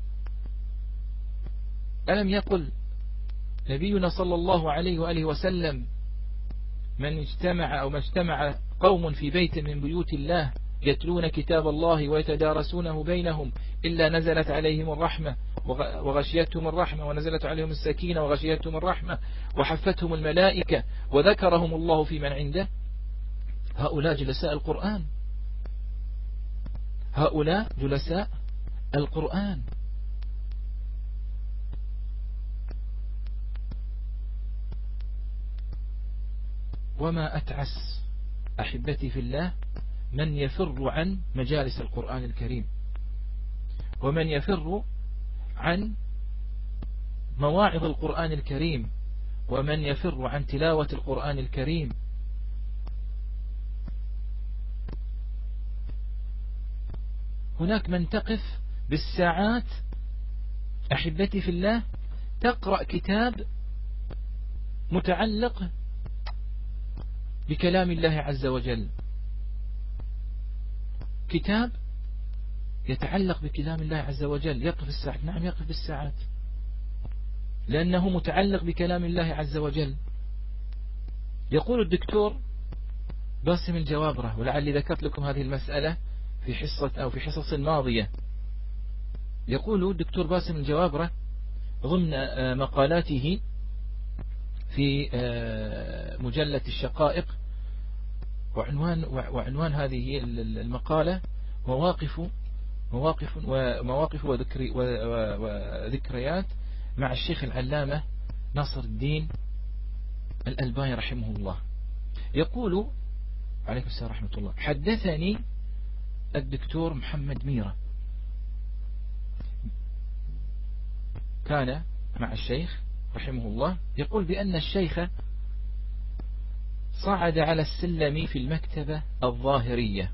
ألم يقل نبينا صلى الله عليه وآله وسلم من اجتمع أو ما اجتمع قوم في بيت من بيوت الله يتلون كتاب الله ويتدارسونه بينهم إلا نزلت عليهم الرحمة وغشيتهم الرحمة، ونزلت عليهم السكينة وغشيتهم الرحمة وحفتهم الملائكة وذكرهم الله في من عنده. هؤلاء جلساء القرآن، هؤلاء جلساء القرآن. وما أتعس أحبتي في الله من يفر عن مجالس القرآن الكريم، ومن يفر عن مواعظ القرآن الكريم، ومن يفر عن تلاوة القرآن الكريم. هناك من تقف بالساعات أحبتي في الله تقرأ كتاب متعلق بكلام الله عز وجل، كتاب يتعلق بكلام الله عز وجل، يقف الساعات. نعم يقف بالساعات لأنه متعلق بكلام الله عز وجل. يقول الدكتور باسم الجوابرة، ولعلي ذكرت لكم هذه المسألة في حصة أو في حصص ماضية، يقول الدكتور باسم الجوابرة ضمن مقالاته في مجلة الشقائق، وعنوان هذه المقالة مواقف وذكريات مع الشيخ العلامة ناصر الدين الألباني رحمه الله. يقول عليكم السلام ورحمة الله: حدثني الدكتور محمد ميرة، كان مع الشيخ رحمه الله، يقول بأن الشيخ صعد على السلم في المكتبة الظاهرية.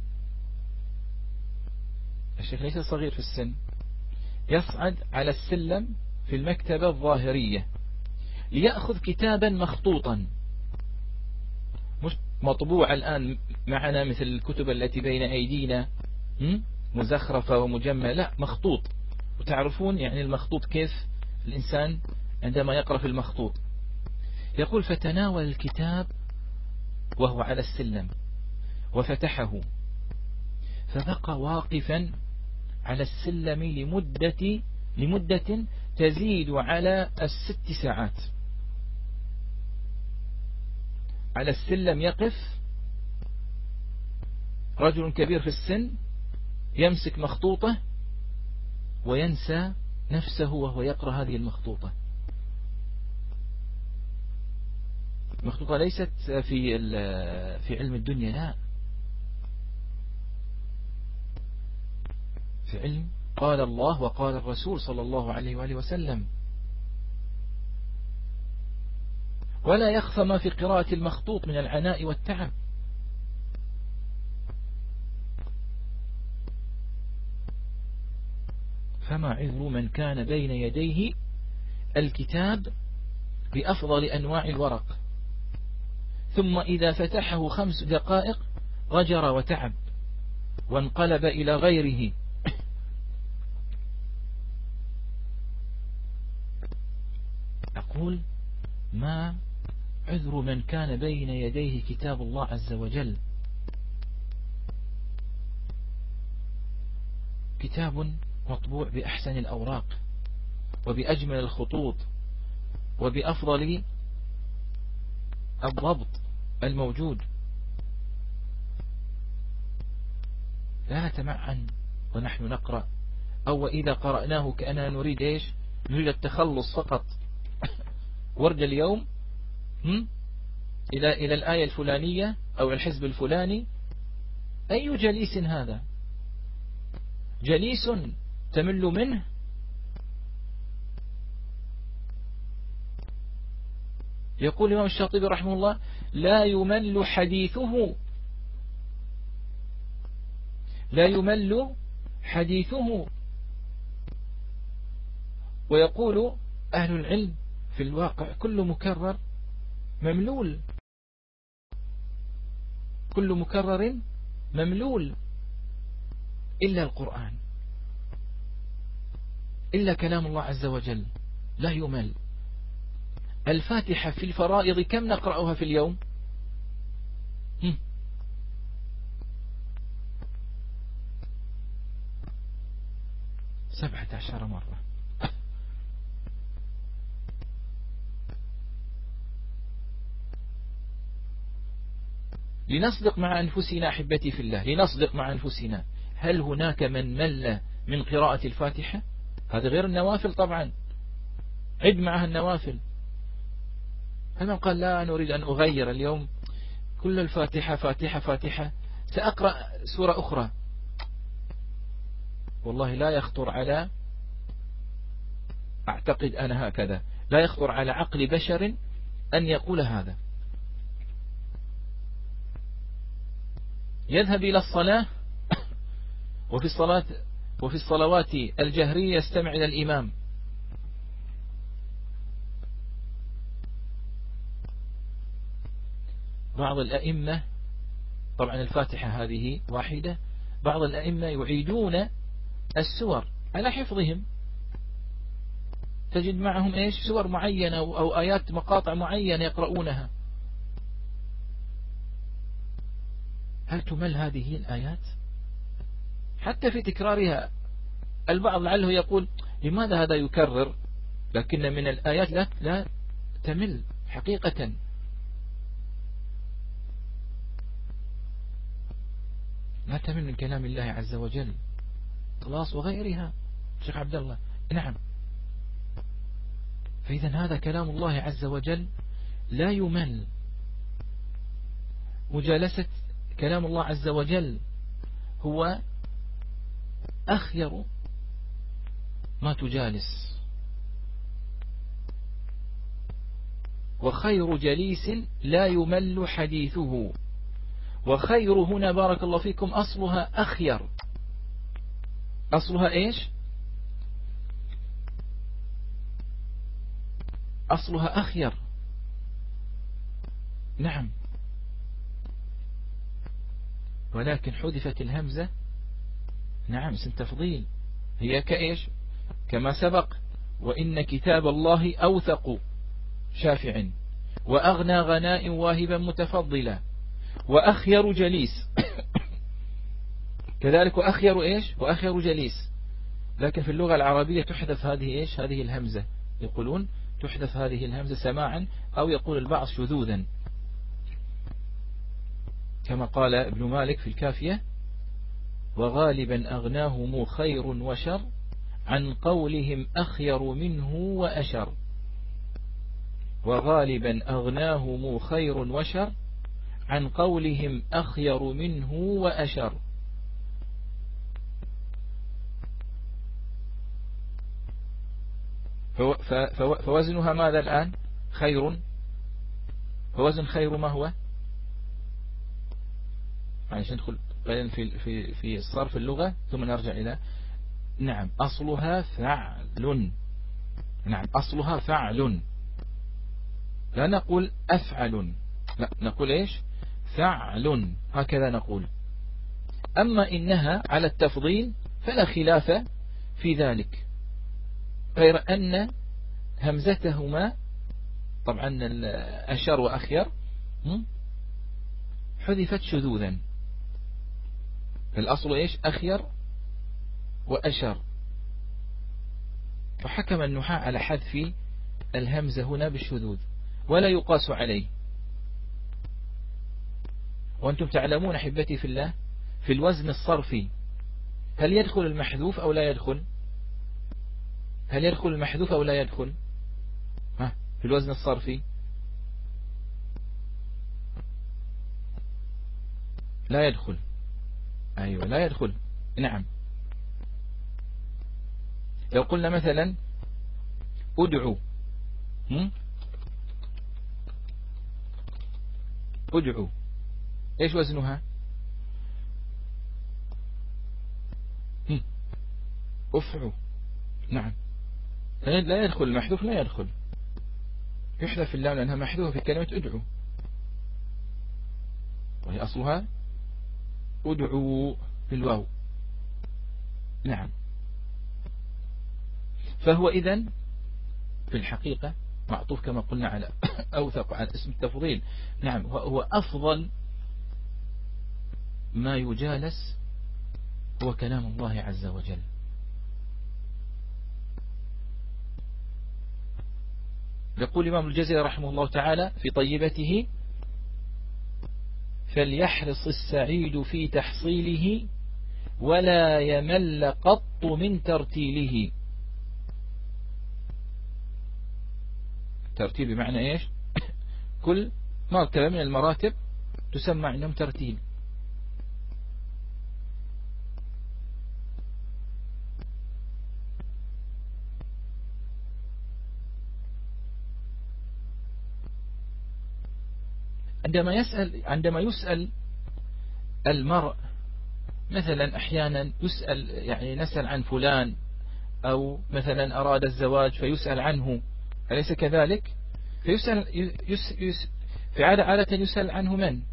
الشيخ ليس صغير في السن، يصعد على السلم في المكتبة الظاهرية ليأخذ كتابا مخطوطا، مش مطبوع الآن معنا مثل الكتب التي بين أيدينا مزخرفة ومجملة، لا، مخطوط. وتعرفون يعني المخطوط كيف الإنسان عندما يقرأ في المخطوط. يقول: فتناول الكتاب وهو على السلم وفتحه، فبقى واقفا على السلم لمدة تزيد على 6 ساعات. على السلم يقف رجل كبير في السن يمسك مخطوطة وينسى نفسه وهو يقرأ هذه المخطوطة. المخطوطة ليست في علم الدنيا، لا، في علم قال الله وقال الرسول صلى الله عليه وآله وسلم. ولا يخفى ما في قراءة المخطوط من العناء والتعب. فما عذر من كان بين يديه الكتاب بأفضل أنواع الورق، ثم إذا فتحه 5 دقائق غجر وتعب وانقلب إلى غيره. أقول: ما عذر من كان بين يديه كتاب الله عز وجل، كتاب مطبوع بأحسن الأوراق وبأجمل الخطوط وبأفضل الضبط الموجود، لا نتمعن ونحن نقرأ، أو إذا قرأناه كأننا نريد إيش؟ نريد التخلص فقط. ورد اليوم إلى الآية الفلانية أو الحزب الفلاني. أي جليس هذا؟ جليس تمل منه؟ يقول الإمام الشاطبي رحمه الله: لا يمل حديثه، لا يمل حديثه. ويقول أهل العلم: في الواقع كل مكرر مملول، كل مكرر مملول، إلا القرآن، إلا كلام الله عز وجل لا يمل. الفاتحة في الفرائض كم نقرأها في اليوم؟ 17 مرة. لنصدق مع أنفسنا أحبتي في الله، لنصدق مع أنفسنا، هل هناك من مل من قراءة الفاتحة؟ هذا غير النوافل طبعا، عد معها النوافل. فمن قال لا نريد أن أغير اليوم كل الفاتحة فاتحة فاتحة، سأقرأ سورة أخرى، والله لا يخطر على، أعتقد أنا هكذا، لا يخطر على عقل بشر أن يقول هذا. يذهب إلى الصلاة وفي الصلوات الجهرية يستمع إلى الإمام. بعض الأئمة، طبعا الفاتحة هذه واحدة، بعض الأئمة يعيدون السور على حفظهم، تجد معهم إيش سور معينة أو آيات مقاطع معينة يقرؤونها. هل تمل هذه الآيات؟ حتى في تكرارها البعض لعله يقول لماذا هذا يكرر، لكن من الآيات لا تمل حقيقة. لا تمل من كلام الله عز وجل، خلاص وغيرها. شيخ عبد الله نعم. فإذا هذا كلام الله عز وجل لا يمل. مجالسة كلام الله عز وجل هو أخير ما تجالس، وخير جليس لا يمل حديثه. وخير هنا بارك الله فيكم أصلها أخير، أصلها إيش؟ أصلها أخير. نعم، ولكن حذفت الهمزة. نعم، اسم تفضيل، هي كإيش؟ كما سبق: وإن كتاب الله أوثق شافع وأغنى غناء واهبا متفضلا وأخير جليس. كذلك وأخير إيش؟ وأخير جليس. لكن في اللغة العربية تحذف هذه إيش؟ هذه الهمزة، يقولون تحذف هذه الهمزة سماعا، أو يقول البعض شذوذا، كما قال ابن مالك في الكافية: وغالبا أغناهم خير وشر عن قولهم أخير منه وأشر. وغالبا أغناهم خير وشر عن قولهم أخير منه وأشر. فوزنها ماذا الآن؟ خير. فوزن خير ما هو؟ عشان ندخل في الصرف اللغة ثم نرجع إلى. نعم، أصلها فعل. نعم، أصلها فعل. لا نقول أفعل، لا نقول إيش؟ فعل، هكذا نقول. أما إنها على التفضيل فلا خلاف في ذلك، غير أن همزتهما طبعا أشر وأخير حذفت شذوذا. الأصل إيش؟ أخير وأشر. فحكم النحاة على حذف الهمزة هنا بالشذوذ ولا يقاس عليه. وأنتم تعلمون أحبتي في الله في الوزن الصرفي هل يدخل المحذوف أو لا يدخل؟ هل يدخل المحذوف أو لا يدخل؟ في الوزن الصرفي لا يدخل. أيوة لا يدخل. نعم، لو قلنا مثلا أدعو، أدعو إيش وزنها؟ أفعو. نعم، لا يدخل المحذوف، لا يدخل، يحذف اللام لأنها محذوفة في كلمة أدعو، وهي أصلها أدعو بالواو. نعم، فهو إذن في الحقيقة معطوف كما قلنا على أوثق، على اسم التفضيل. نعم، هو أفضل ما يجالس هو كلام الله عز وجل. يقول الإمام الجزري رحمه الله تعالى في طيبته: فليحرص السعيد في تحصيله ولا يمل قط من ترتيله. ترتيل بمعنى إيش؟ كل مرتبة من المراتب تسمى عندهم ترتيل. عندما يسأل المرء مثلا أحيانا يسأل، يعني نسأل عن فلان، أو مثلا أراد الزواج فيسأل عنه، أليس كذلك؟ فيسأل في عادة يسأل عنه من،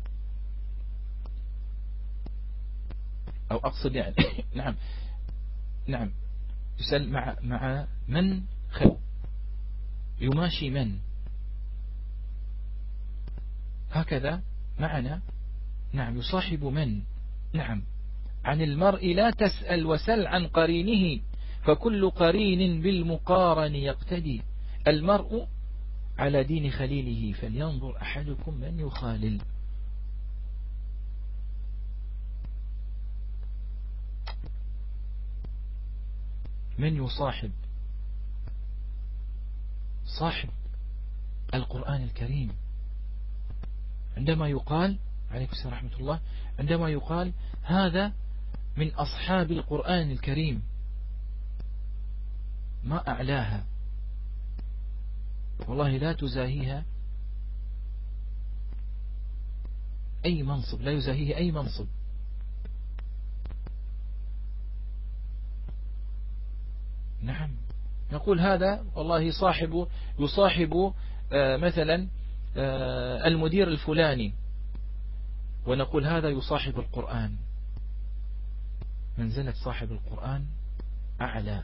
أو أقصد يعني نعم يسأل مع من يماشي من، هكذا معنا. نعم يصاحب من. نعم عن المرء لا تسأل وسل عن قرينه، فكل قرين بالمقارن يقتدي. المرء على دين خليله، فلينظر أحدكم من يخالل. من يصاحب؟ صاحب القرآن الكريم. عندما يقال عليكم السلام ورحمة الله، عندما يقال هذا من أصحاب القرآن الكريم، ما أعلاها، والله لا تزاهيها أي منصب، لا يزاهيه أي منصب. نعم نقول هذا والله يصاحب مثلا المدير الفلاني، ونقول هذا يصاحب القرآن. منزلة صاحب القرآن أعلى.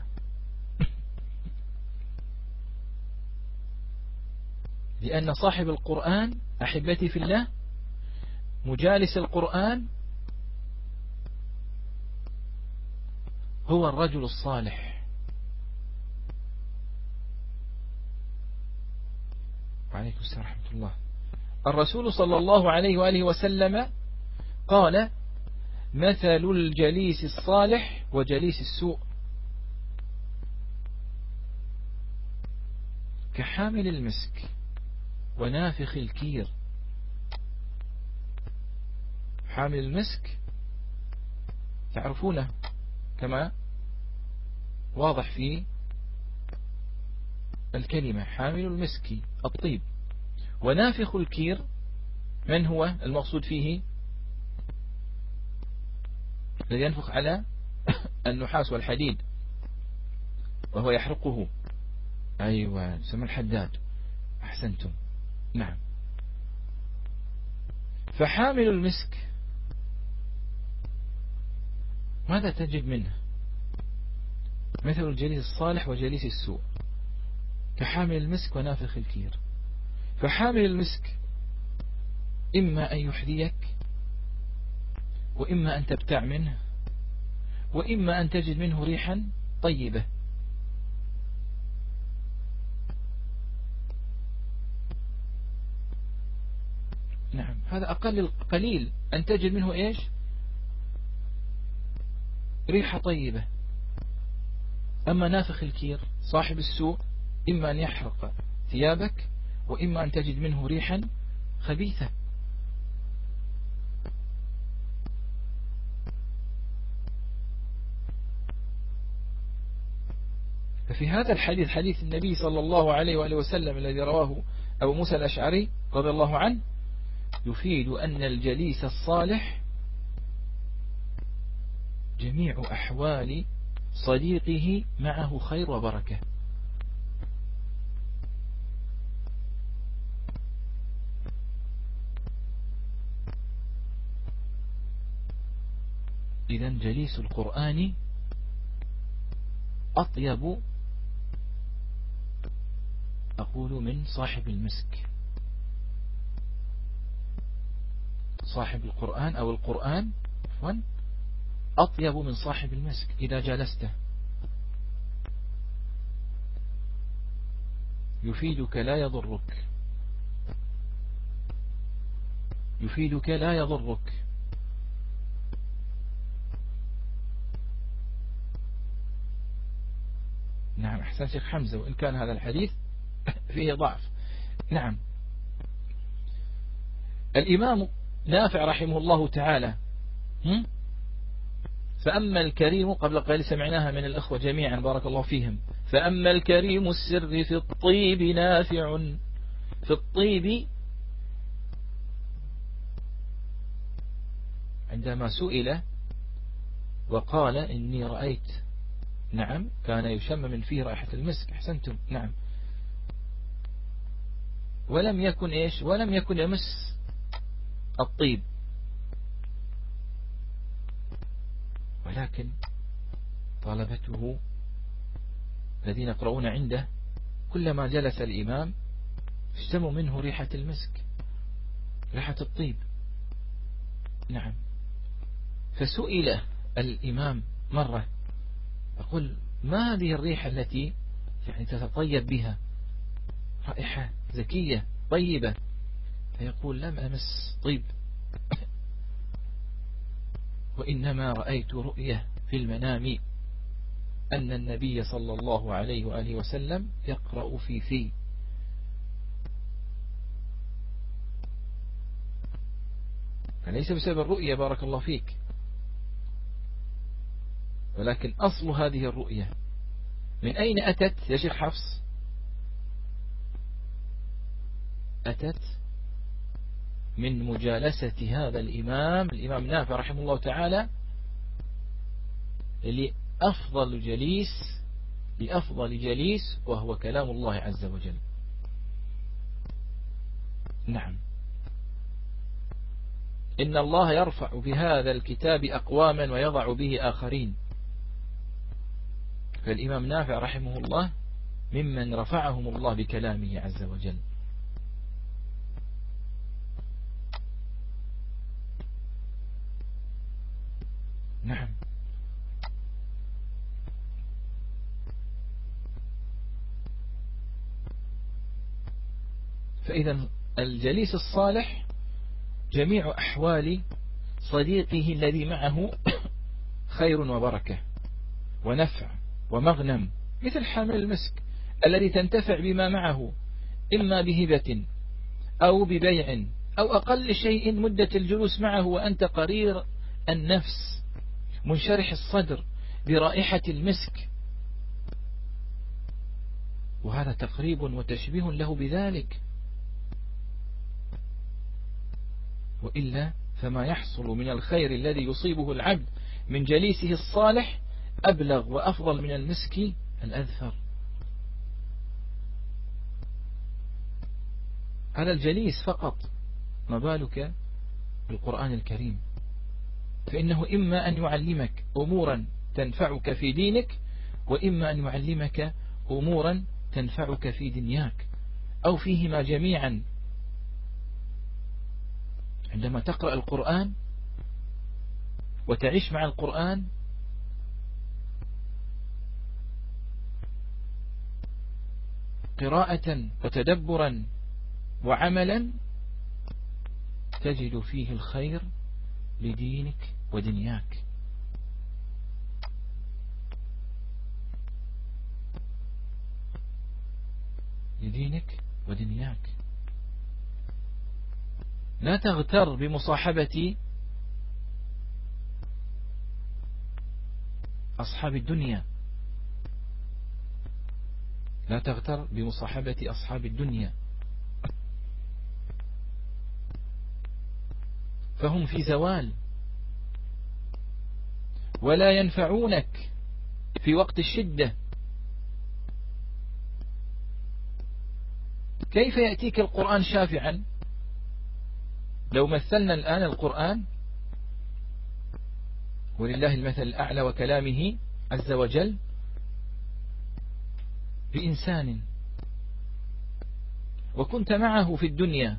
لأن صاحب القرآن أحبتي في الله، مجالس القرآن هو الرجل الصالح. وعليكم السلام ورحمة الله. الرسول صلى الله عليه وآله وسلم قال: مثل الجليس الصالح وجليس السوء كحامل المسك ونافخ الكير. حامل المسك تعرفونه كما واضح في الكلمة، حامل المسك الطيب. ونافخ الكير من هو المقصود فيه؟ الذي ينفخ على النحاس والحديد وهو يحرقه. أيوة سمى الحداد. أحسنتم. نعم. فحامل المسك ماذا تجد منه؟ مثل الجليس الصالح وجليس السوء كحامل المسك ونافخ الكير. فحامل المسك إما أن يحذيك، وإما أن تبتاع منه، وإما أن تجد منه ريحا طيبة. نعم هذا أقل القليل أن تجد منه إيش؟ ريحة طيبة. أما نافخ الكير صاحب السوء إما أن يحرق ثيابك، وإما أن تجد منه ريحا خبيثة. ففي هذا الحديث، حديث النبي صلى الله عليه وآله وسلم الذي رواه أبو موسى الأشعري رضي الله عنه، يفيد أن الجليس الصالح جميع أحوال صديقه معه خير وبركة. إذن جليس القرآن أطيب أقول من صاحب المسك. صاحب القرآن أو القرآن أطيب من صاحب المسك إذا جلسته. يفيدك لا يضرك، يفيدك لا يضرك. نعم أحسن شيخ حمزة، وإن كان هذا الحديث فيه ضعف. نعم. الإمام نافع رحمه الله تعالى فأما الكريم، قبل قليل سمعناها من الأخوة جميعا بارك الله فيهم، فأما الكريم السر في الطيب نافع. في الطيب عندما سئل وقال إني رأيت، نعم كان يشم من فيه رائحة المسك، أحسنتم، نعم، ولم يكن إيش، ولم يكن يمس الطيب، ولكن طلبته الذين يقرؤون عنده كلما جلس الإمام اشتموا منه ريحة المسك، ريحة الطيب. نعم. فسئل الإمام مرة يقول ما هذه الريحة التي يعني تتطيب بها، رائحة زكية طيبة، فيقول لم أمس طيب، وإنما رأيت رؤية في المنام أن النبي صلى الله عليه وآله وسلم يقرأ في فليس بسبب الرؤية بارك الله فيك، ولكن أصل هذه الرؤية من أين أتت يا شيخ حفص؟ أتت من مجالسة هذا الإمام نافع رحمه الله تعالى لأفضل جليس وهو كلام الله عز وجل. نعم. إن الله يرفع بهذا الكتاب أقواما ويضع به آخرين، فالإمام نافع رحمه الله ممن رفعهم الله بكلامه عز وجل. نعم. فإذا الجليس الصالح جميع أحوال صديقه الذي معه خير وبركة ونفع ومغنم، مثل حامل المسك الذي تنتفع بما معه إما بهبة أو ببيع أو أقل شيء مدة الجلوس معه وأنت قرير النفس منشرح الصدر برائحة المسك، وهذا تقريب وتشبيه له بذلك، وإلا فما يحصل من الخير الذي يصيبه العبد من جليسه الصالح أبلغ وأفضل من المسك الأذفر. هذا الجليس فقط، ما بالك بالقرآن الكريم، فإنه إما أن يعلمك أمورا تنفعك في دينك، وإما أن يعلمك أمورا تنفعك في دنياك، أو فيهما جميعا. عندما تقرأ القرآن وتعيش مع القرآن قراءة وتدبرا وعملا تجد فيه الخير لدينك ودنياك. لدينك ودنياك. لا تغتر بمصاحبة أصحاب الدنيا، لا تغتر بمصاحبة أصحاب الدنيا، فهم في زوال ولا ينفعونك في وقت الشدة. كيف يأتيك القرآن شافعا؟ لو مثلنا الآن القرآن ولله المثل الأعلى وكلامه عز وجل بإنسان وكنت معه في الدنيا،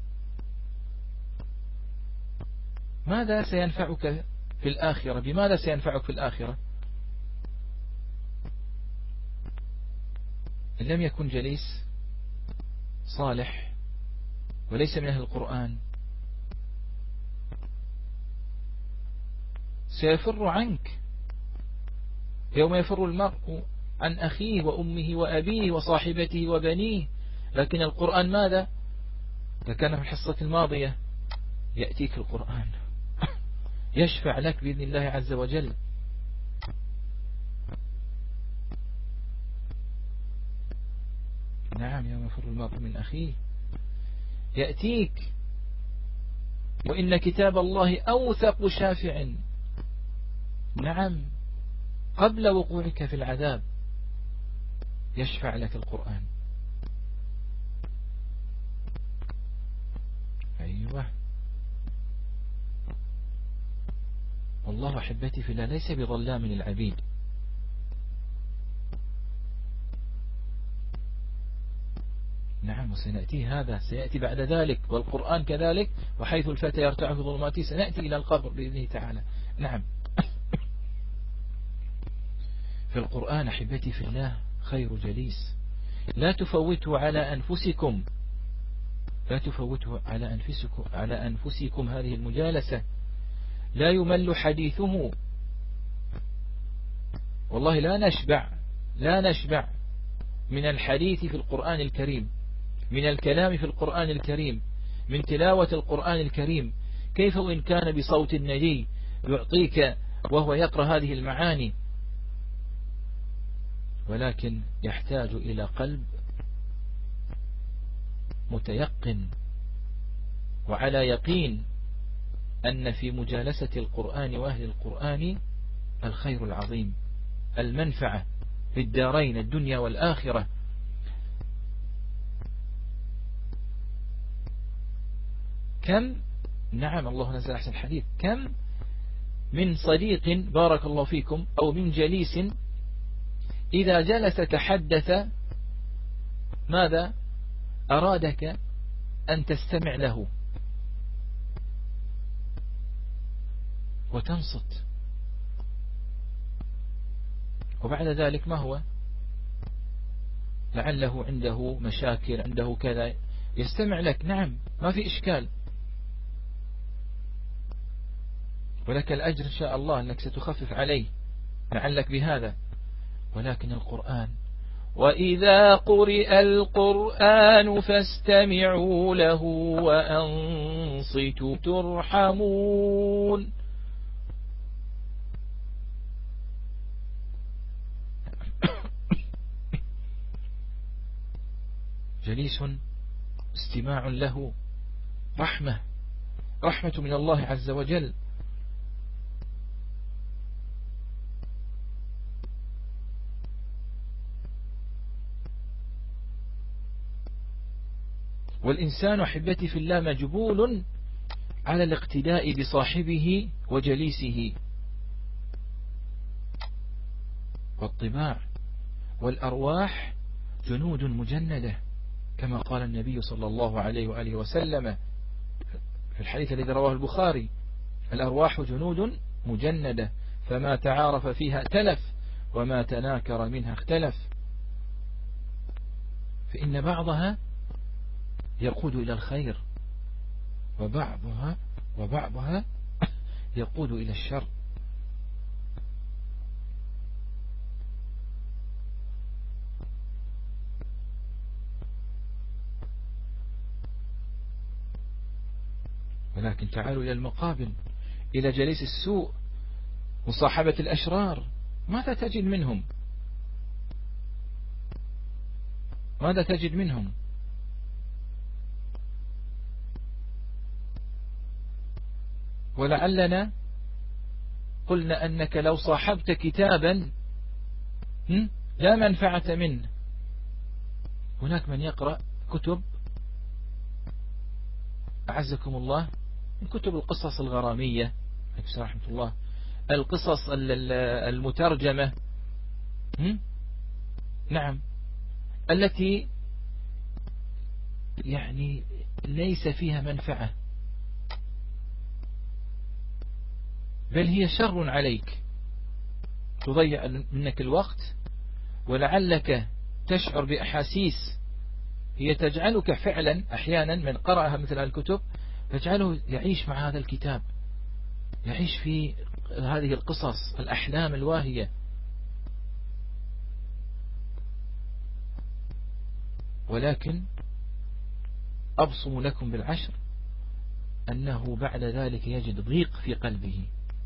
ماذا سينفعك في الآخرة؟ بماذا سينفعك في الآخرة؟ إن لم يكن جليس صالح وليس من أهل القرآن سيفر عنك يوم يفر المرء عن أخيه وأمه وأبيه وصاحبته وبنيه. لكن القرآن ماذا؟ كان في الحصة الماضية يأتيك القرآن يشفع لك بإذن الله عز وجل. نعم يوم يفر المرء من أخيه يأتيك. وإن كتاب الله أوثق شافع. نعم قبل وقوعك في العذاب يشفع لك القرآن. أيوة والله أحبتي في الله ليس بظلام للعبيد. نعم وسنأتي هذا سيأتي بعد ذلك. والقرآن كذلك وحيث الفتى يرتع في ظلماته سنأتي إلى القبر بإذنه تعالى. نعم في القرآن أحبتي في الله خير جليس. لا تفوتوا على أنفسكم، لا تفوتوا على أنفسكم هذه المجالسة. لا يمل حديثه. والله لا نشبع من الحديث في القرآن الكريم، من الكلام في القرآن الكريم، من تلاوة القرآن الكريم. كيف وإن كان بصوت ندي يعطيك وهو يقرأ هذه المعاني، ولكن يحتاج إلى قلب متيقن وعلى يقين أن في مجالسة القرآن وأهل القرآن الخير العظيم، المنفعة في الدارين الدنيا والآخرة. كم نعم الله نزل أحسن الحديث. كم من صديق بارك الله فيكم أو من جليس إذا جلس تحدث ماذا أرادك أن تستمع له وتنصت، وبعد ذلك ما هو لعله عنده مشاكل عنده كذا يستمع لك. نعم ما في إشكال ولك الأجر إن شاء الله أنك ستخفف عليه لعلك بهذا. ولكن القرآن وإذا قرئ القرآن فاستمعوا له وأنصتوا ترحمون. جليس استماع له رحمة من الله عز وجل. والإنسان أحبتي في الله مجبول على الاقتداء بصاحبه وجليسه. والطباع والأرواح جنود مجندة كما قال النبي صلى الله عليه وآله وسلم في الحديث الذي رواه البخاري: الأرواح جنود مجندة فما تعارف فيها ائتلف وما تناكر منها اختلف. فإن بعضها يقود إلى الخير وبعضها يقود إلى الشر. ولكن تعالوا إلى المقابل، إلى جليس السوء مصاحبة الأشرار، ماذا تجد منهم؟ ماذا تجد منهم؟ ولعلنا قلنا أنك لو صاحبت كتابا لا منفعة منه. هناك من يقرأ كتب أعزكم الله من كتب القصص الغرامية رحمة الله، القصص المترجمة نعم، التي يعني ليس فيها منفعة بل هي شر عليك، تضيع منك الوقت، ولعلك تشعر بأحاسيس هي تجعلك فعلا أحيانا من قرأها مثل الكتب تجعله يعيش مع هذا الكتاب، يعيش في هذه القصص الأحلام الواهية. ولكن أبصم لكم بالعشر أنه بعد ذلك يجد ضيق في قلبه.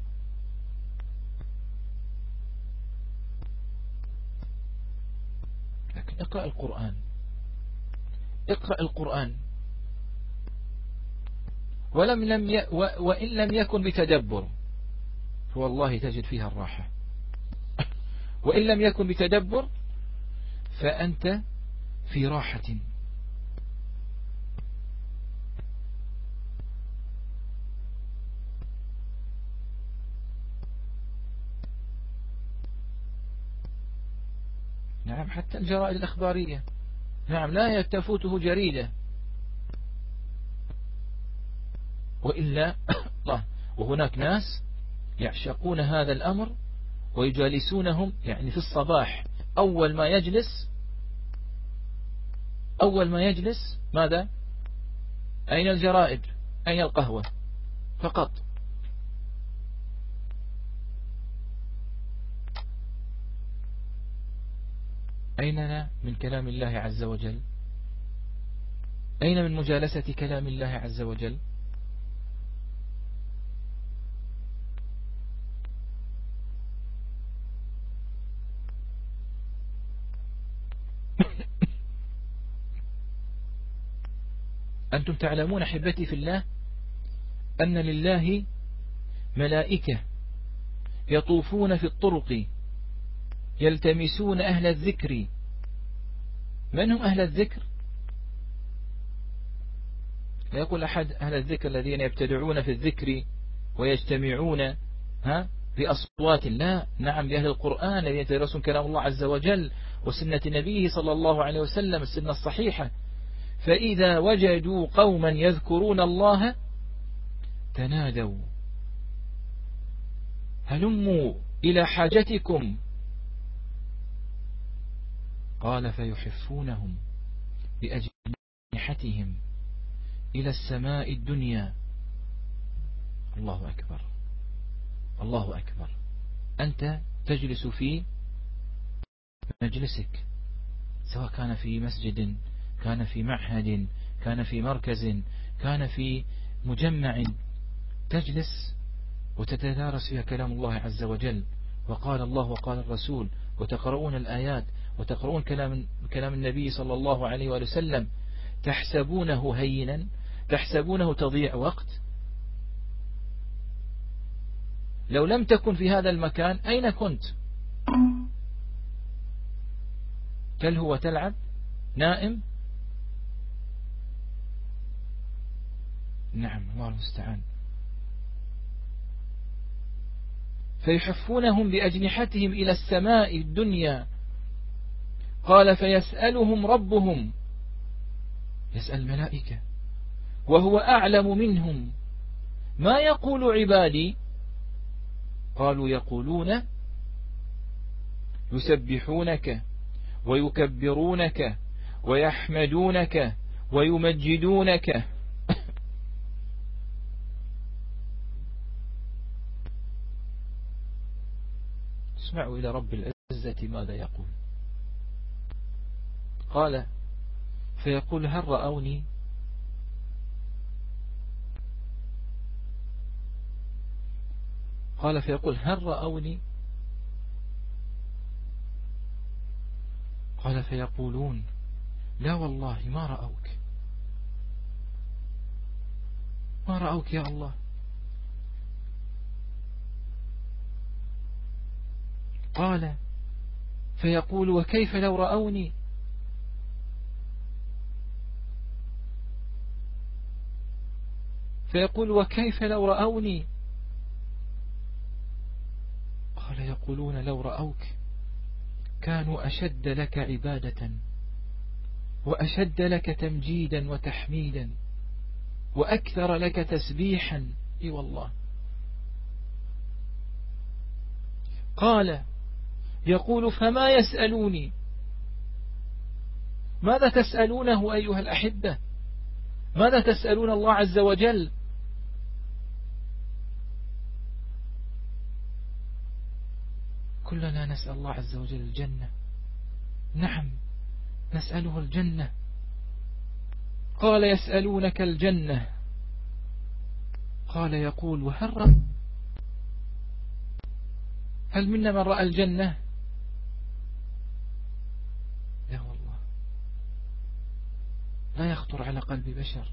لكن اقرأ القرآن، اقرأ القرآن وإن لم يكن بتدبر فوالله تجد فيها الراحة، وإن لم يكن بتدبر فأنت في راحة. نعم، حتى الجرائد الأخبارية، نعم، لا تفوته جريدة وإلا وهناك ناس يعشقون هذا الأمر ويجالسونهم، يعني في الصباح أول ما يجلس ماذا؟ أين الجرائد؟ أين القهوة؟ فقط. أين من كلام الله عز وجل؟ أين من مجالسة كلام الله عز وجل؟ أنتم تعلمون أحبتي في الله أن لله ملائكة يطوفون في الطرق يلتمسون أهل الذكر. من هم أهل الذكر؟ لا يقول أحد أهل الذكر الذين يبتدعون في الذكر ويجتمعون بأصوات، لا، نعم، بأهل القرآن الذين يتدرسون كلام الله عز وجل وسنة نبيه صلى الله عليه وسلم السنة الصحيحة. فإذا وجدوا قوما يذكرون الله تنادوا هلموا إلى حاجتكم، قال فيحفونهم بأجنحتهم إلى السماء الدنيا. الله أكبر، الله أكبر. أنت تجلس في مجلسك، سواء كان في مسجد، كان في معهد، كان في مركز، كان في مجمع، تجلس وتتدارس فيها كلام الله عز وجل وقال الله وقال الرسول، وتقرؤون الآيات وتقرؤون كلام النبي صلى الله عليه وآله وسلم. تحسبونه هينا، تحسبونه تضيع وقت. لو لم تكن في هذا المكان أين كنت؟ تلهو وتلعب، نائم. نعم، الله المستعان. فيحفونهم بأجنحتهم إلى السماء الدنيا، قال فيسألهم ربهم، يسأل الملائكة وهو أعلم منهم، ما يقول عبادي؟ قالوا يقولون يسبحونك ويكبرونك ويحمدونك ويمجدونك. اسمعوا إلى رب العزة ماذا يقول. قال فيقول هل رأوني؟ قال فيقول هل رأوني؟ قال فيقولون لا والله ما رأوك، ما رأوك يا الله. قال فيقول وكيف لو رأوني؟ فيقول وكيف لو رأوني؟ قال يقولون لو رأوك كانوا أشد لك عبادة وأشد لك تمجيدا وتحميدا وأكثر لك تسبيحا. اي والله. قال يقول فما يسألوني؟ ماذا تسألونه أيها الأحبة؟ ماذا تسألون الله عز وجل؟ كلنا نسأل الله عز وجل الجنة، نعم، نسأله الجنة قال يسألونك الجنة، قال يقول وهل رأى، هل منا من رأى الجنة؟ لا والله، لا يخطر على قلب بشر.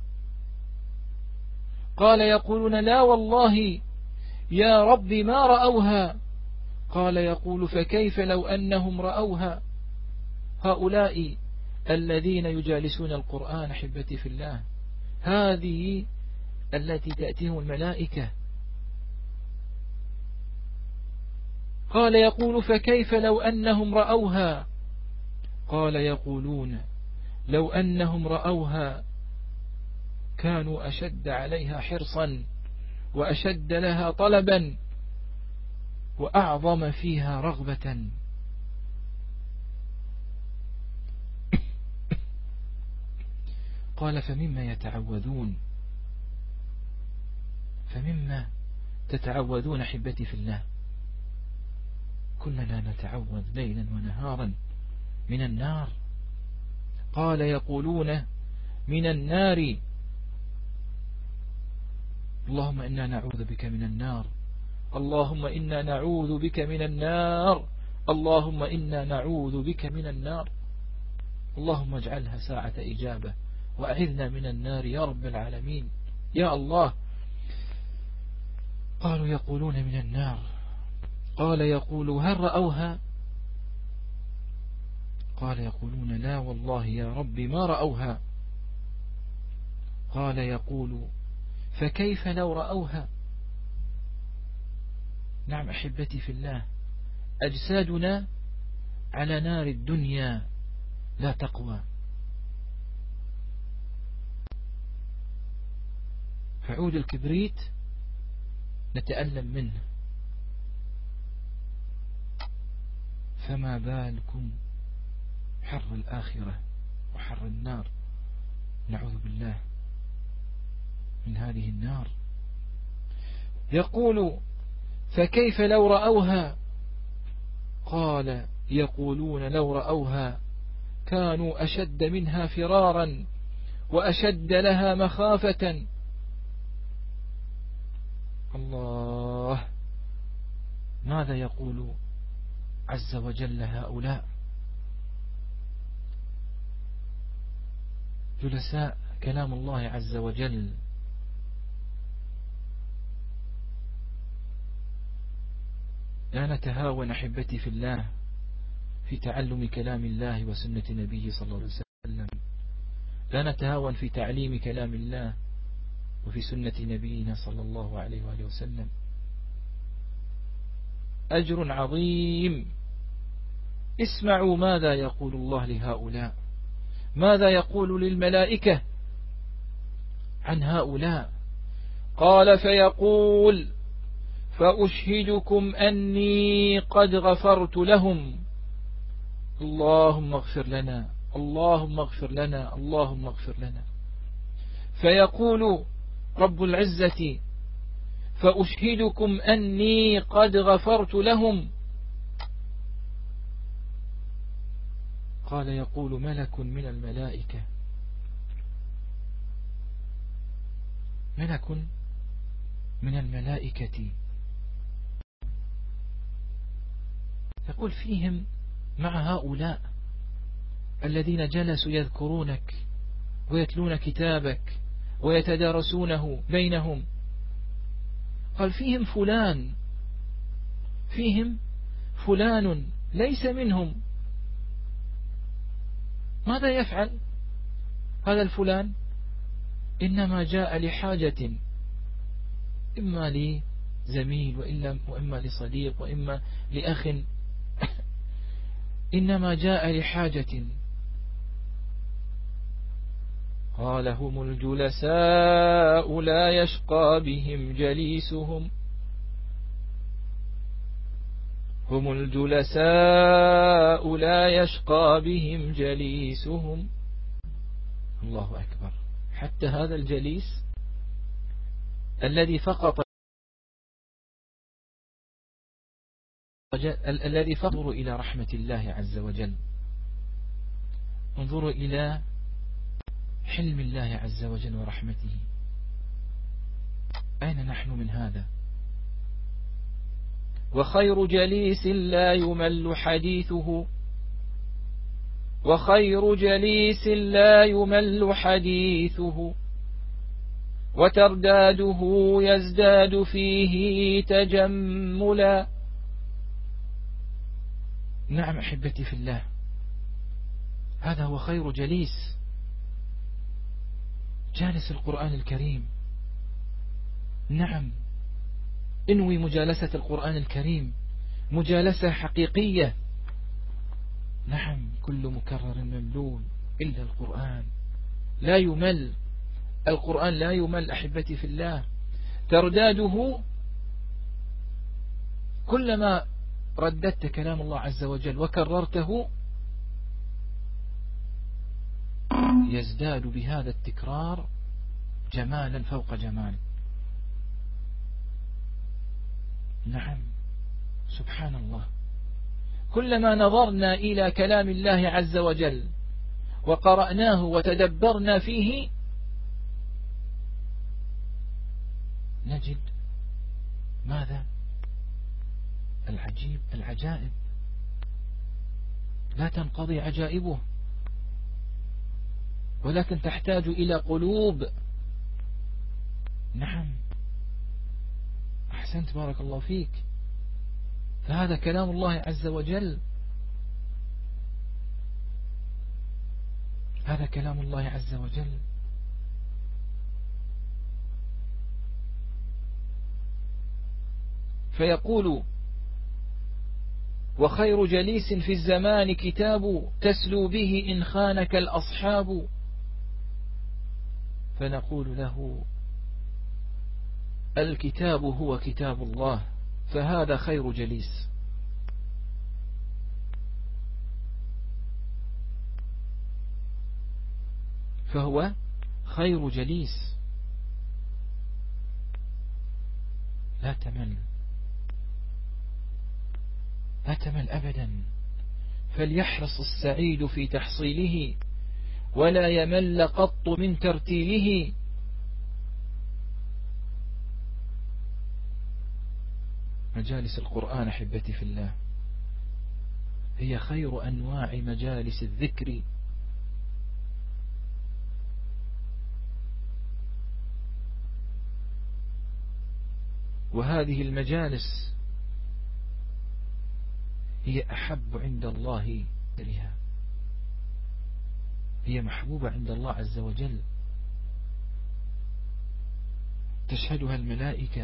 قال يقولون لا والله يا رب ما رأوها. قال يقول فكيف لو أنهم رأوها. هؤلاء الذين يجالسون القرآن أحبتي في الله، هذه التي تأتيهم الملائكة. قال يقول فكيف لو أنهم رأوها. قال يقولون لو أنهم رأوها كانوا أشد عليها حرصا وأشد لها طلبا وأعظم فيها رغبة. قال فمما يتعوذون، فمما تتعوذون أحبتي في الله. كلنا نتعوذ ليلا ونهارا من النار. قال يقولون من النار، اللهم إنا نعوذ بك من النار، اللهم إنا نعوذ بك من النار، اللهم إنا نعوذ بك من النار، اللهم اجعلها ساعة إجابة وأعذنا من النار يا رب العالمين يا الله. قالوا يقولون من النار. قال يقول هل رأوها. قال يقولون لا والله يا رب ما رأوها. قال يقول فكيف لو رأوها. نعم أحبتي في الله، أجسادنا على نار الدنيا لا تقوى. فعود الكبريت نتألم منه، فما بالكم حر الآخرة وحر النار. نعوذ بالله من هذه النار. يقول فكيف لو رأوها. قال يقولون لو رأوها كانوا أشد منها فرارا وأشد لها مخافة. الله، ماذا يقول عز وجل هؤلاء جلساء كلام الله عز وجل؟ لا نتهاون أحبتي في الله في تعلم كلام الله وسنة نبيه صلى الله عليه وسلم، لا نتهاون في تعليم كلام الله وفي سنة نبينا صلى الله عليه وآله وسلم. أجر عظيم. اسمعوا ماذا يقول الله لهؤلاء، ماذا يقول للملائكة عن هؤلاء. قال فيقول فأشهدكم أني قد غفرت لهم. اللهم اغفر لنا، اللهم اغفر لنا، اللهم اغفر لنا. فيقول رب العزة فأشهدكم أني قد غفرت لهم. قال يقول ملك من الملائكة، ملك من الملائكة يقول فيهم مع هؤلاء الذين جلسوا يذكرونك ويتلون كتابك ويتدارسونه بينهم. قال فيهم فلان، فيهم فلان ليس منهم. ماذا يفعل هذا الفلان؟ إنما جاء لحاجة، إما لزميل وإما لصديق وإما لأخ، إنما جاء لحاجة. قال هم الجلساء لا يشقى بهم جليسهم، هم الجلساء لا يشقى بهم جليسهم. الله أكبر. حتى هذا الجليس الذي فقط انظروا إلى رحمة الله عز وجل، انظروا إلى حلم الله عز وجل ورحمته. أين نحن من هذا؟ وخير جليس لا يمل حديثه، وخير جليس لا يمل حديثه، وترداده يزداد فيه تجملا. نعم أحبتي في الله، هذا هو خير جليس، جالس القرآن الكريم. نعم، انوي مجالسة القرآن الكريم مجالسة حقيقية. نعم، كل مكرر مملول إلا القرآن، لا يمل القرآن، لا يمل أحبتي في الله. ترداده، كلما رددت كلام الله عز وجل وكررته يزداد بهذا التكرار جمالا فوق جمال. نعم، سبحان الله، كلما نظرنا إلى كلام الله عز وجل وقرأناه وتدبرنا فيه نجد ماذا؟ العجيب، العجائب لا تنقضي عجائبه، ولكن تحتاج إلى قلوب. نعم، أحسنت، بارك الله فيك. فهذا كلام الله عز وجل، هذا كلام الله عز وجل. فيقول: وخير جليس في الزمان كتاب تسلو به إن خانك الأصحاب. فنقول له: الكتاب هو كتاب الله، فهذا خير جليس. فهو خير جليس، لا تمل، لا تمل أبدا. فليحرص السعيد في تحصيله ولا يمل قط من ترتيله. مجالس القرآن أحبتي في الله هي خير أنواع مجالس الذكر. وهذه المجالس هي أحب عند الله لها، هي محبوبة عند الله عز وجل. تشهدها الملائكة،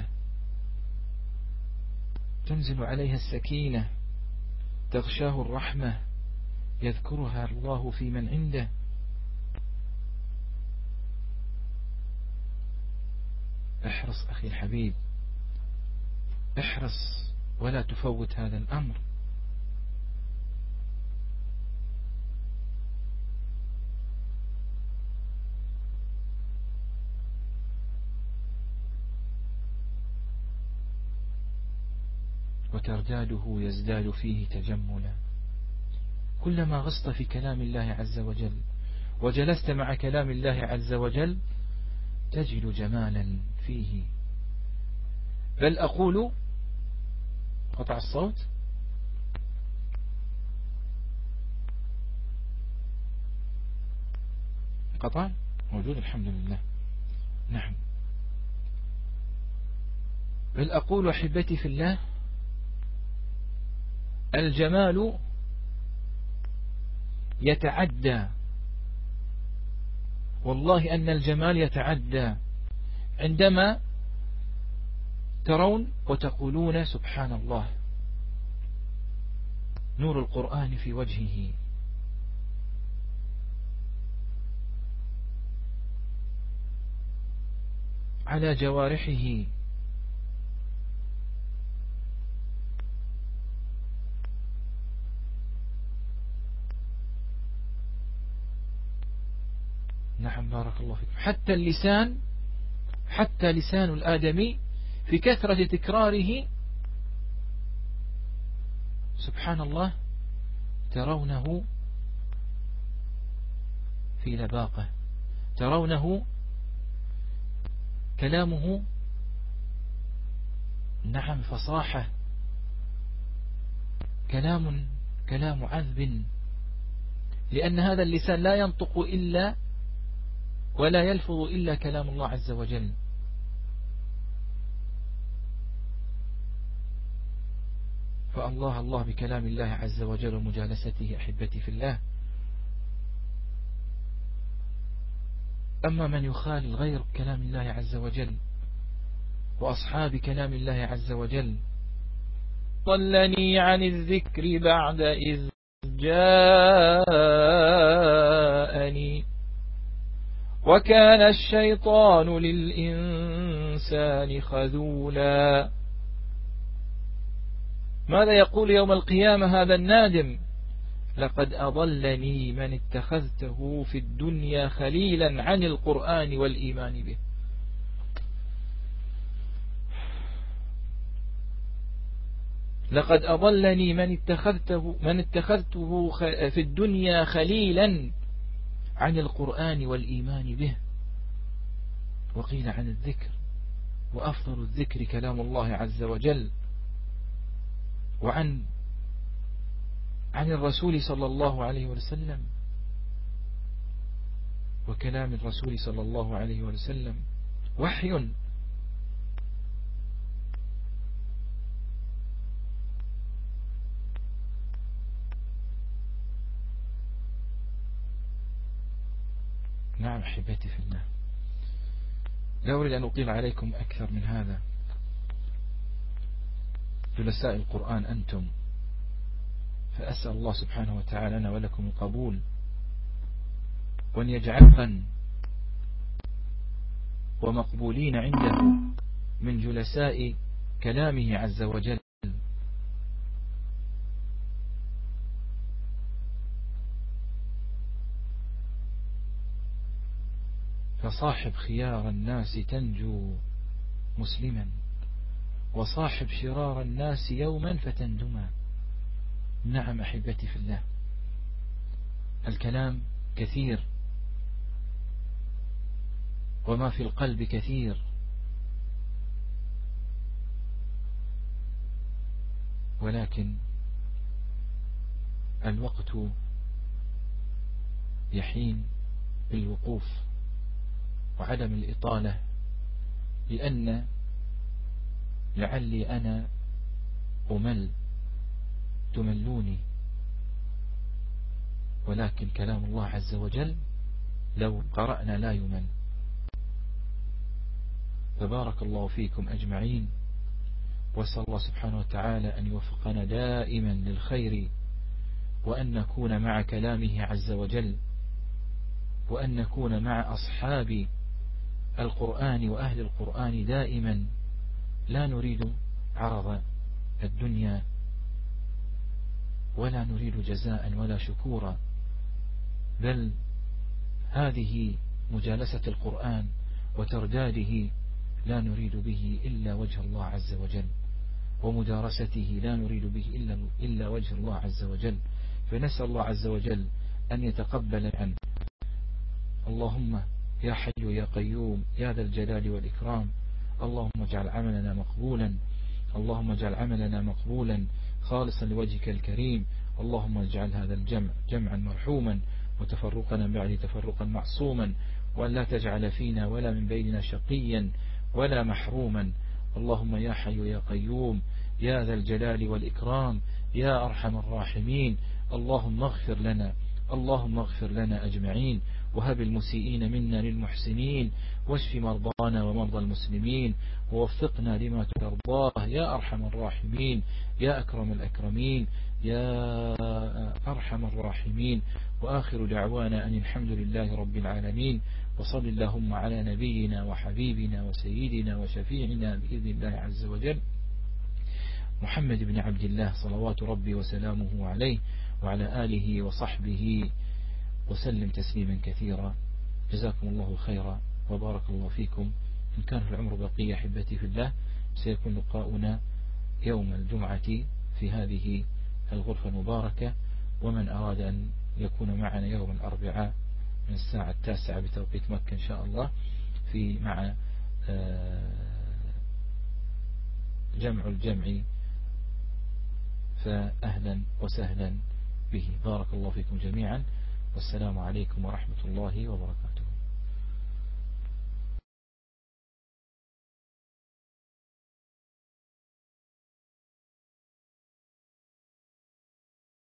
تنزل عليها السكينة، تغشاه الرحمة، يذكرها الله في من عنده. احرص أخي الحبيب، احرص ولا تفوت هذا الأمر. وترداده يزداد فيه تجملا. كلما غصت في كلام الله عز وجل وجلست مع كلام الله عز وجل تجد جمالا فيه. بل أقول، قطع الصوت، قطع موجود، الحمد لله. نعم، بل أقول أحبتي في الله الجمال يتعدى، والله أن الجمال يتعدى عندما ترون وتقولون سبحان الله، نور القرآن في وجهه، على جوارحه، نعم بارك الله فيك. حتى لسان الآدمي في كثرة تكراره سبحان الله ترونه في لباقة، ترونه كلامه نعم فصاحة، كلام عذب، لأن هذا اللسان لا ينطق إلا ولا يلفظ إلا كلام الله عز وجل. فالله الله بكلام الله عز وجل ومجالسته أحبتي في الله. أما من يخالل غير كلام الله عز وجل وأصحاب كلام الله عز وجل، ضلني عن الذكر بعد إذ جاءني وكان الشيطان للإنسان خذولا. ماذا يقول يوم القيامة هذا النادم؟ لقد أضلني من اتخذته في الدنيا خليلا عن القرآن والإيمان به. لقد أضلني من اتخذته في الدنيا خليلا عن القرآن والإيمان به. وقيل عن الذكر، وأفضل الذكر كلام الله عز وجل، وعن الرسول صلى الله عليه وسلم، وكلام الرسول صلى الله عليه وسلم وحي. نعم أحبتي في الله، لا أريد أن أطيل عليكم أكثر من هذا. جلساء القرآن أنتم، فأسأل الله سبحانه وتعالى لنا ولكم القبول، وأن يجعلنا ومقبولين عنده من جلساء كلامه عز وجل. فصاحب خيار الناس تنجو مسلما، وصاحب شرار الناس يوما فتندما. نعم أحبتي في الله، الكلام كثير وما في القلب كثير، ولكن الوقت يحين بالوقوف وعدم الإطالة، لأن لعلي أنا أمل تملوني، ولكن كلام الله عز وجل لو قرأنا لا يمل. فبارك الله فيكم أجمعين، وأسأل الله سبحانه وتعالى أن يوفقنا دائما للخير، وأن نكون مع كلامه عز وجل، وأن نكون مع أصحاب القرآن وأهل القرآن دائما. لا نريد عرض الدنيا، ولا نريد جزاء ولا شكورا، بل هذه مجالسة القرآن وترداده لا نريد به إلا وجه الله عز وجل، ومدارسته لا نريد به إلا وجه الله عز وجل. فنسأل الله عز وجل أن يتقبل عنه. اللهم يا حي يا قيوم يا ذا الجلال والإكرام، اللهم اجعل عملنا مقبولا، اللهم اجعل عملنا مقبولا خالصا لوجهك الكريم. اللهم اجعل هذا الجمع جمعا مرحوما، وتفرقنا بعد تفرقا معصوما، وأن لا تجعل فينا ولا من بيننا شقيا ولا محروما. اللهم يا حي يا قيوم يا ذا الجلال والإكرام يا أرحم الراحمين، اللهم اغفر لنا، اللهم اغفر لنا أجمعين، وهب المسيئين منا للمحسنين، واشف مرضانا ومرضى المسلمين، ووفقنا لما ترضاه يا أرحم الراحمين يا أكرم الأكرمين يا أرحم الراحمين. وآخر دعوانا أن الحمد لله رب العالمين، وصل اللهم على نبينا وحبيبنا وسيدنا وشفيعنا بإذن الله عز وجل محمد بن عبد الله صلوات ربي وسلامه عليه، وعلى آله وصحبه وسلم تسليما كثيرا. جزاكم الله خيرا وبارك الله فيكم. إن كان في العمر بقية أحبتي في الله، سيكون لقاؤنا يوم الجمعة في هذه الغرفة المباركة، ومن أراد أن يكون معنا يوم الأربعاء من الساعة 9 بتوقيت مكة إن شاء الله في مع جمع الجمع، فأهلا وسهلا به. بارك الله فيكم جميعا، والسلام عليكم ورحمة الله وبركاته.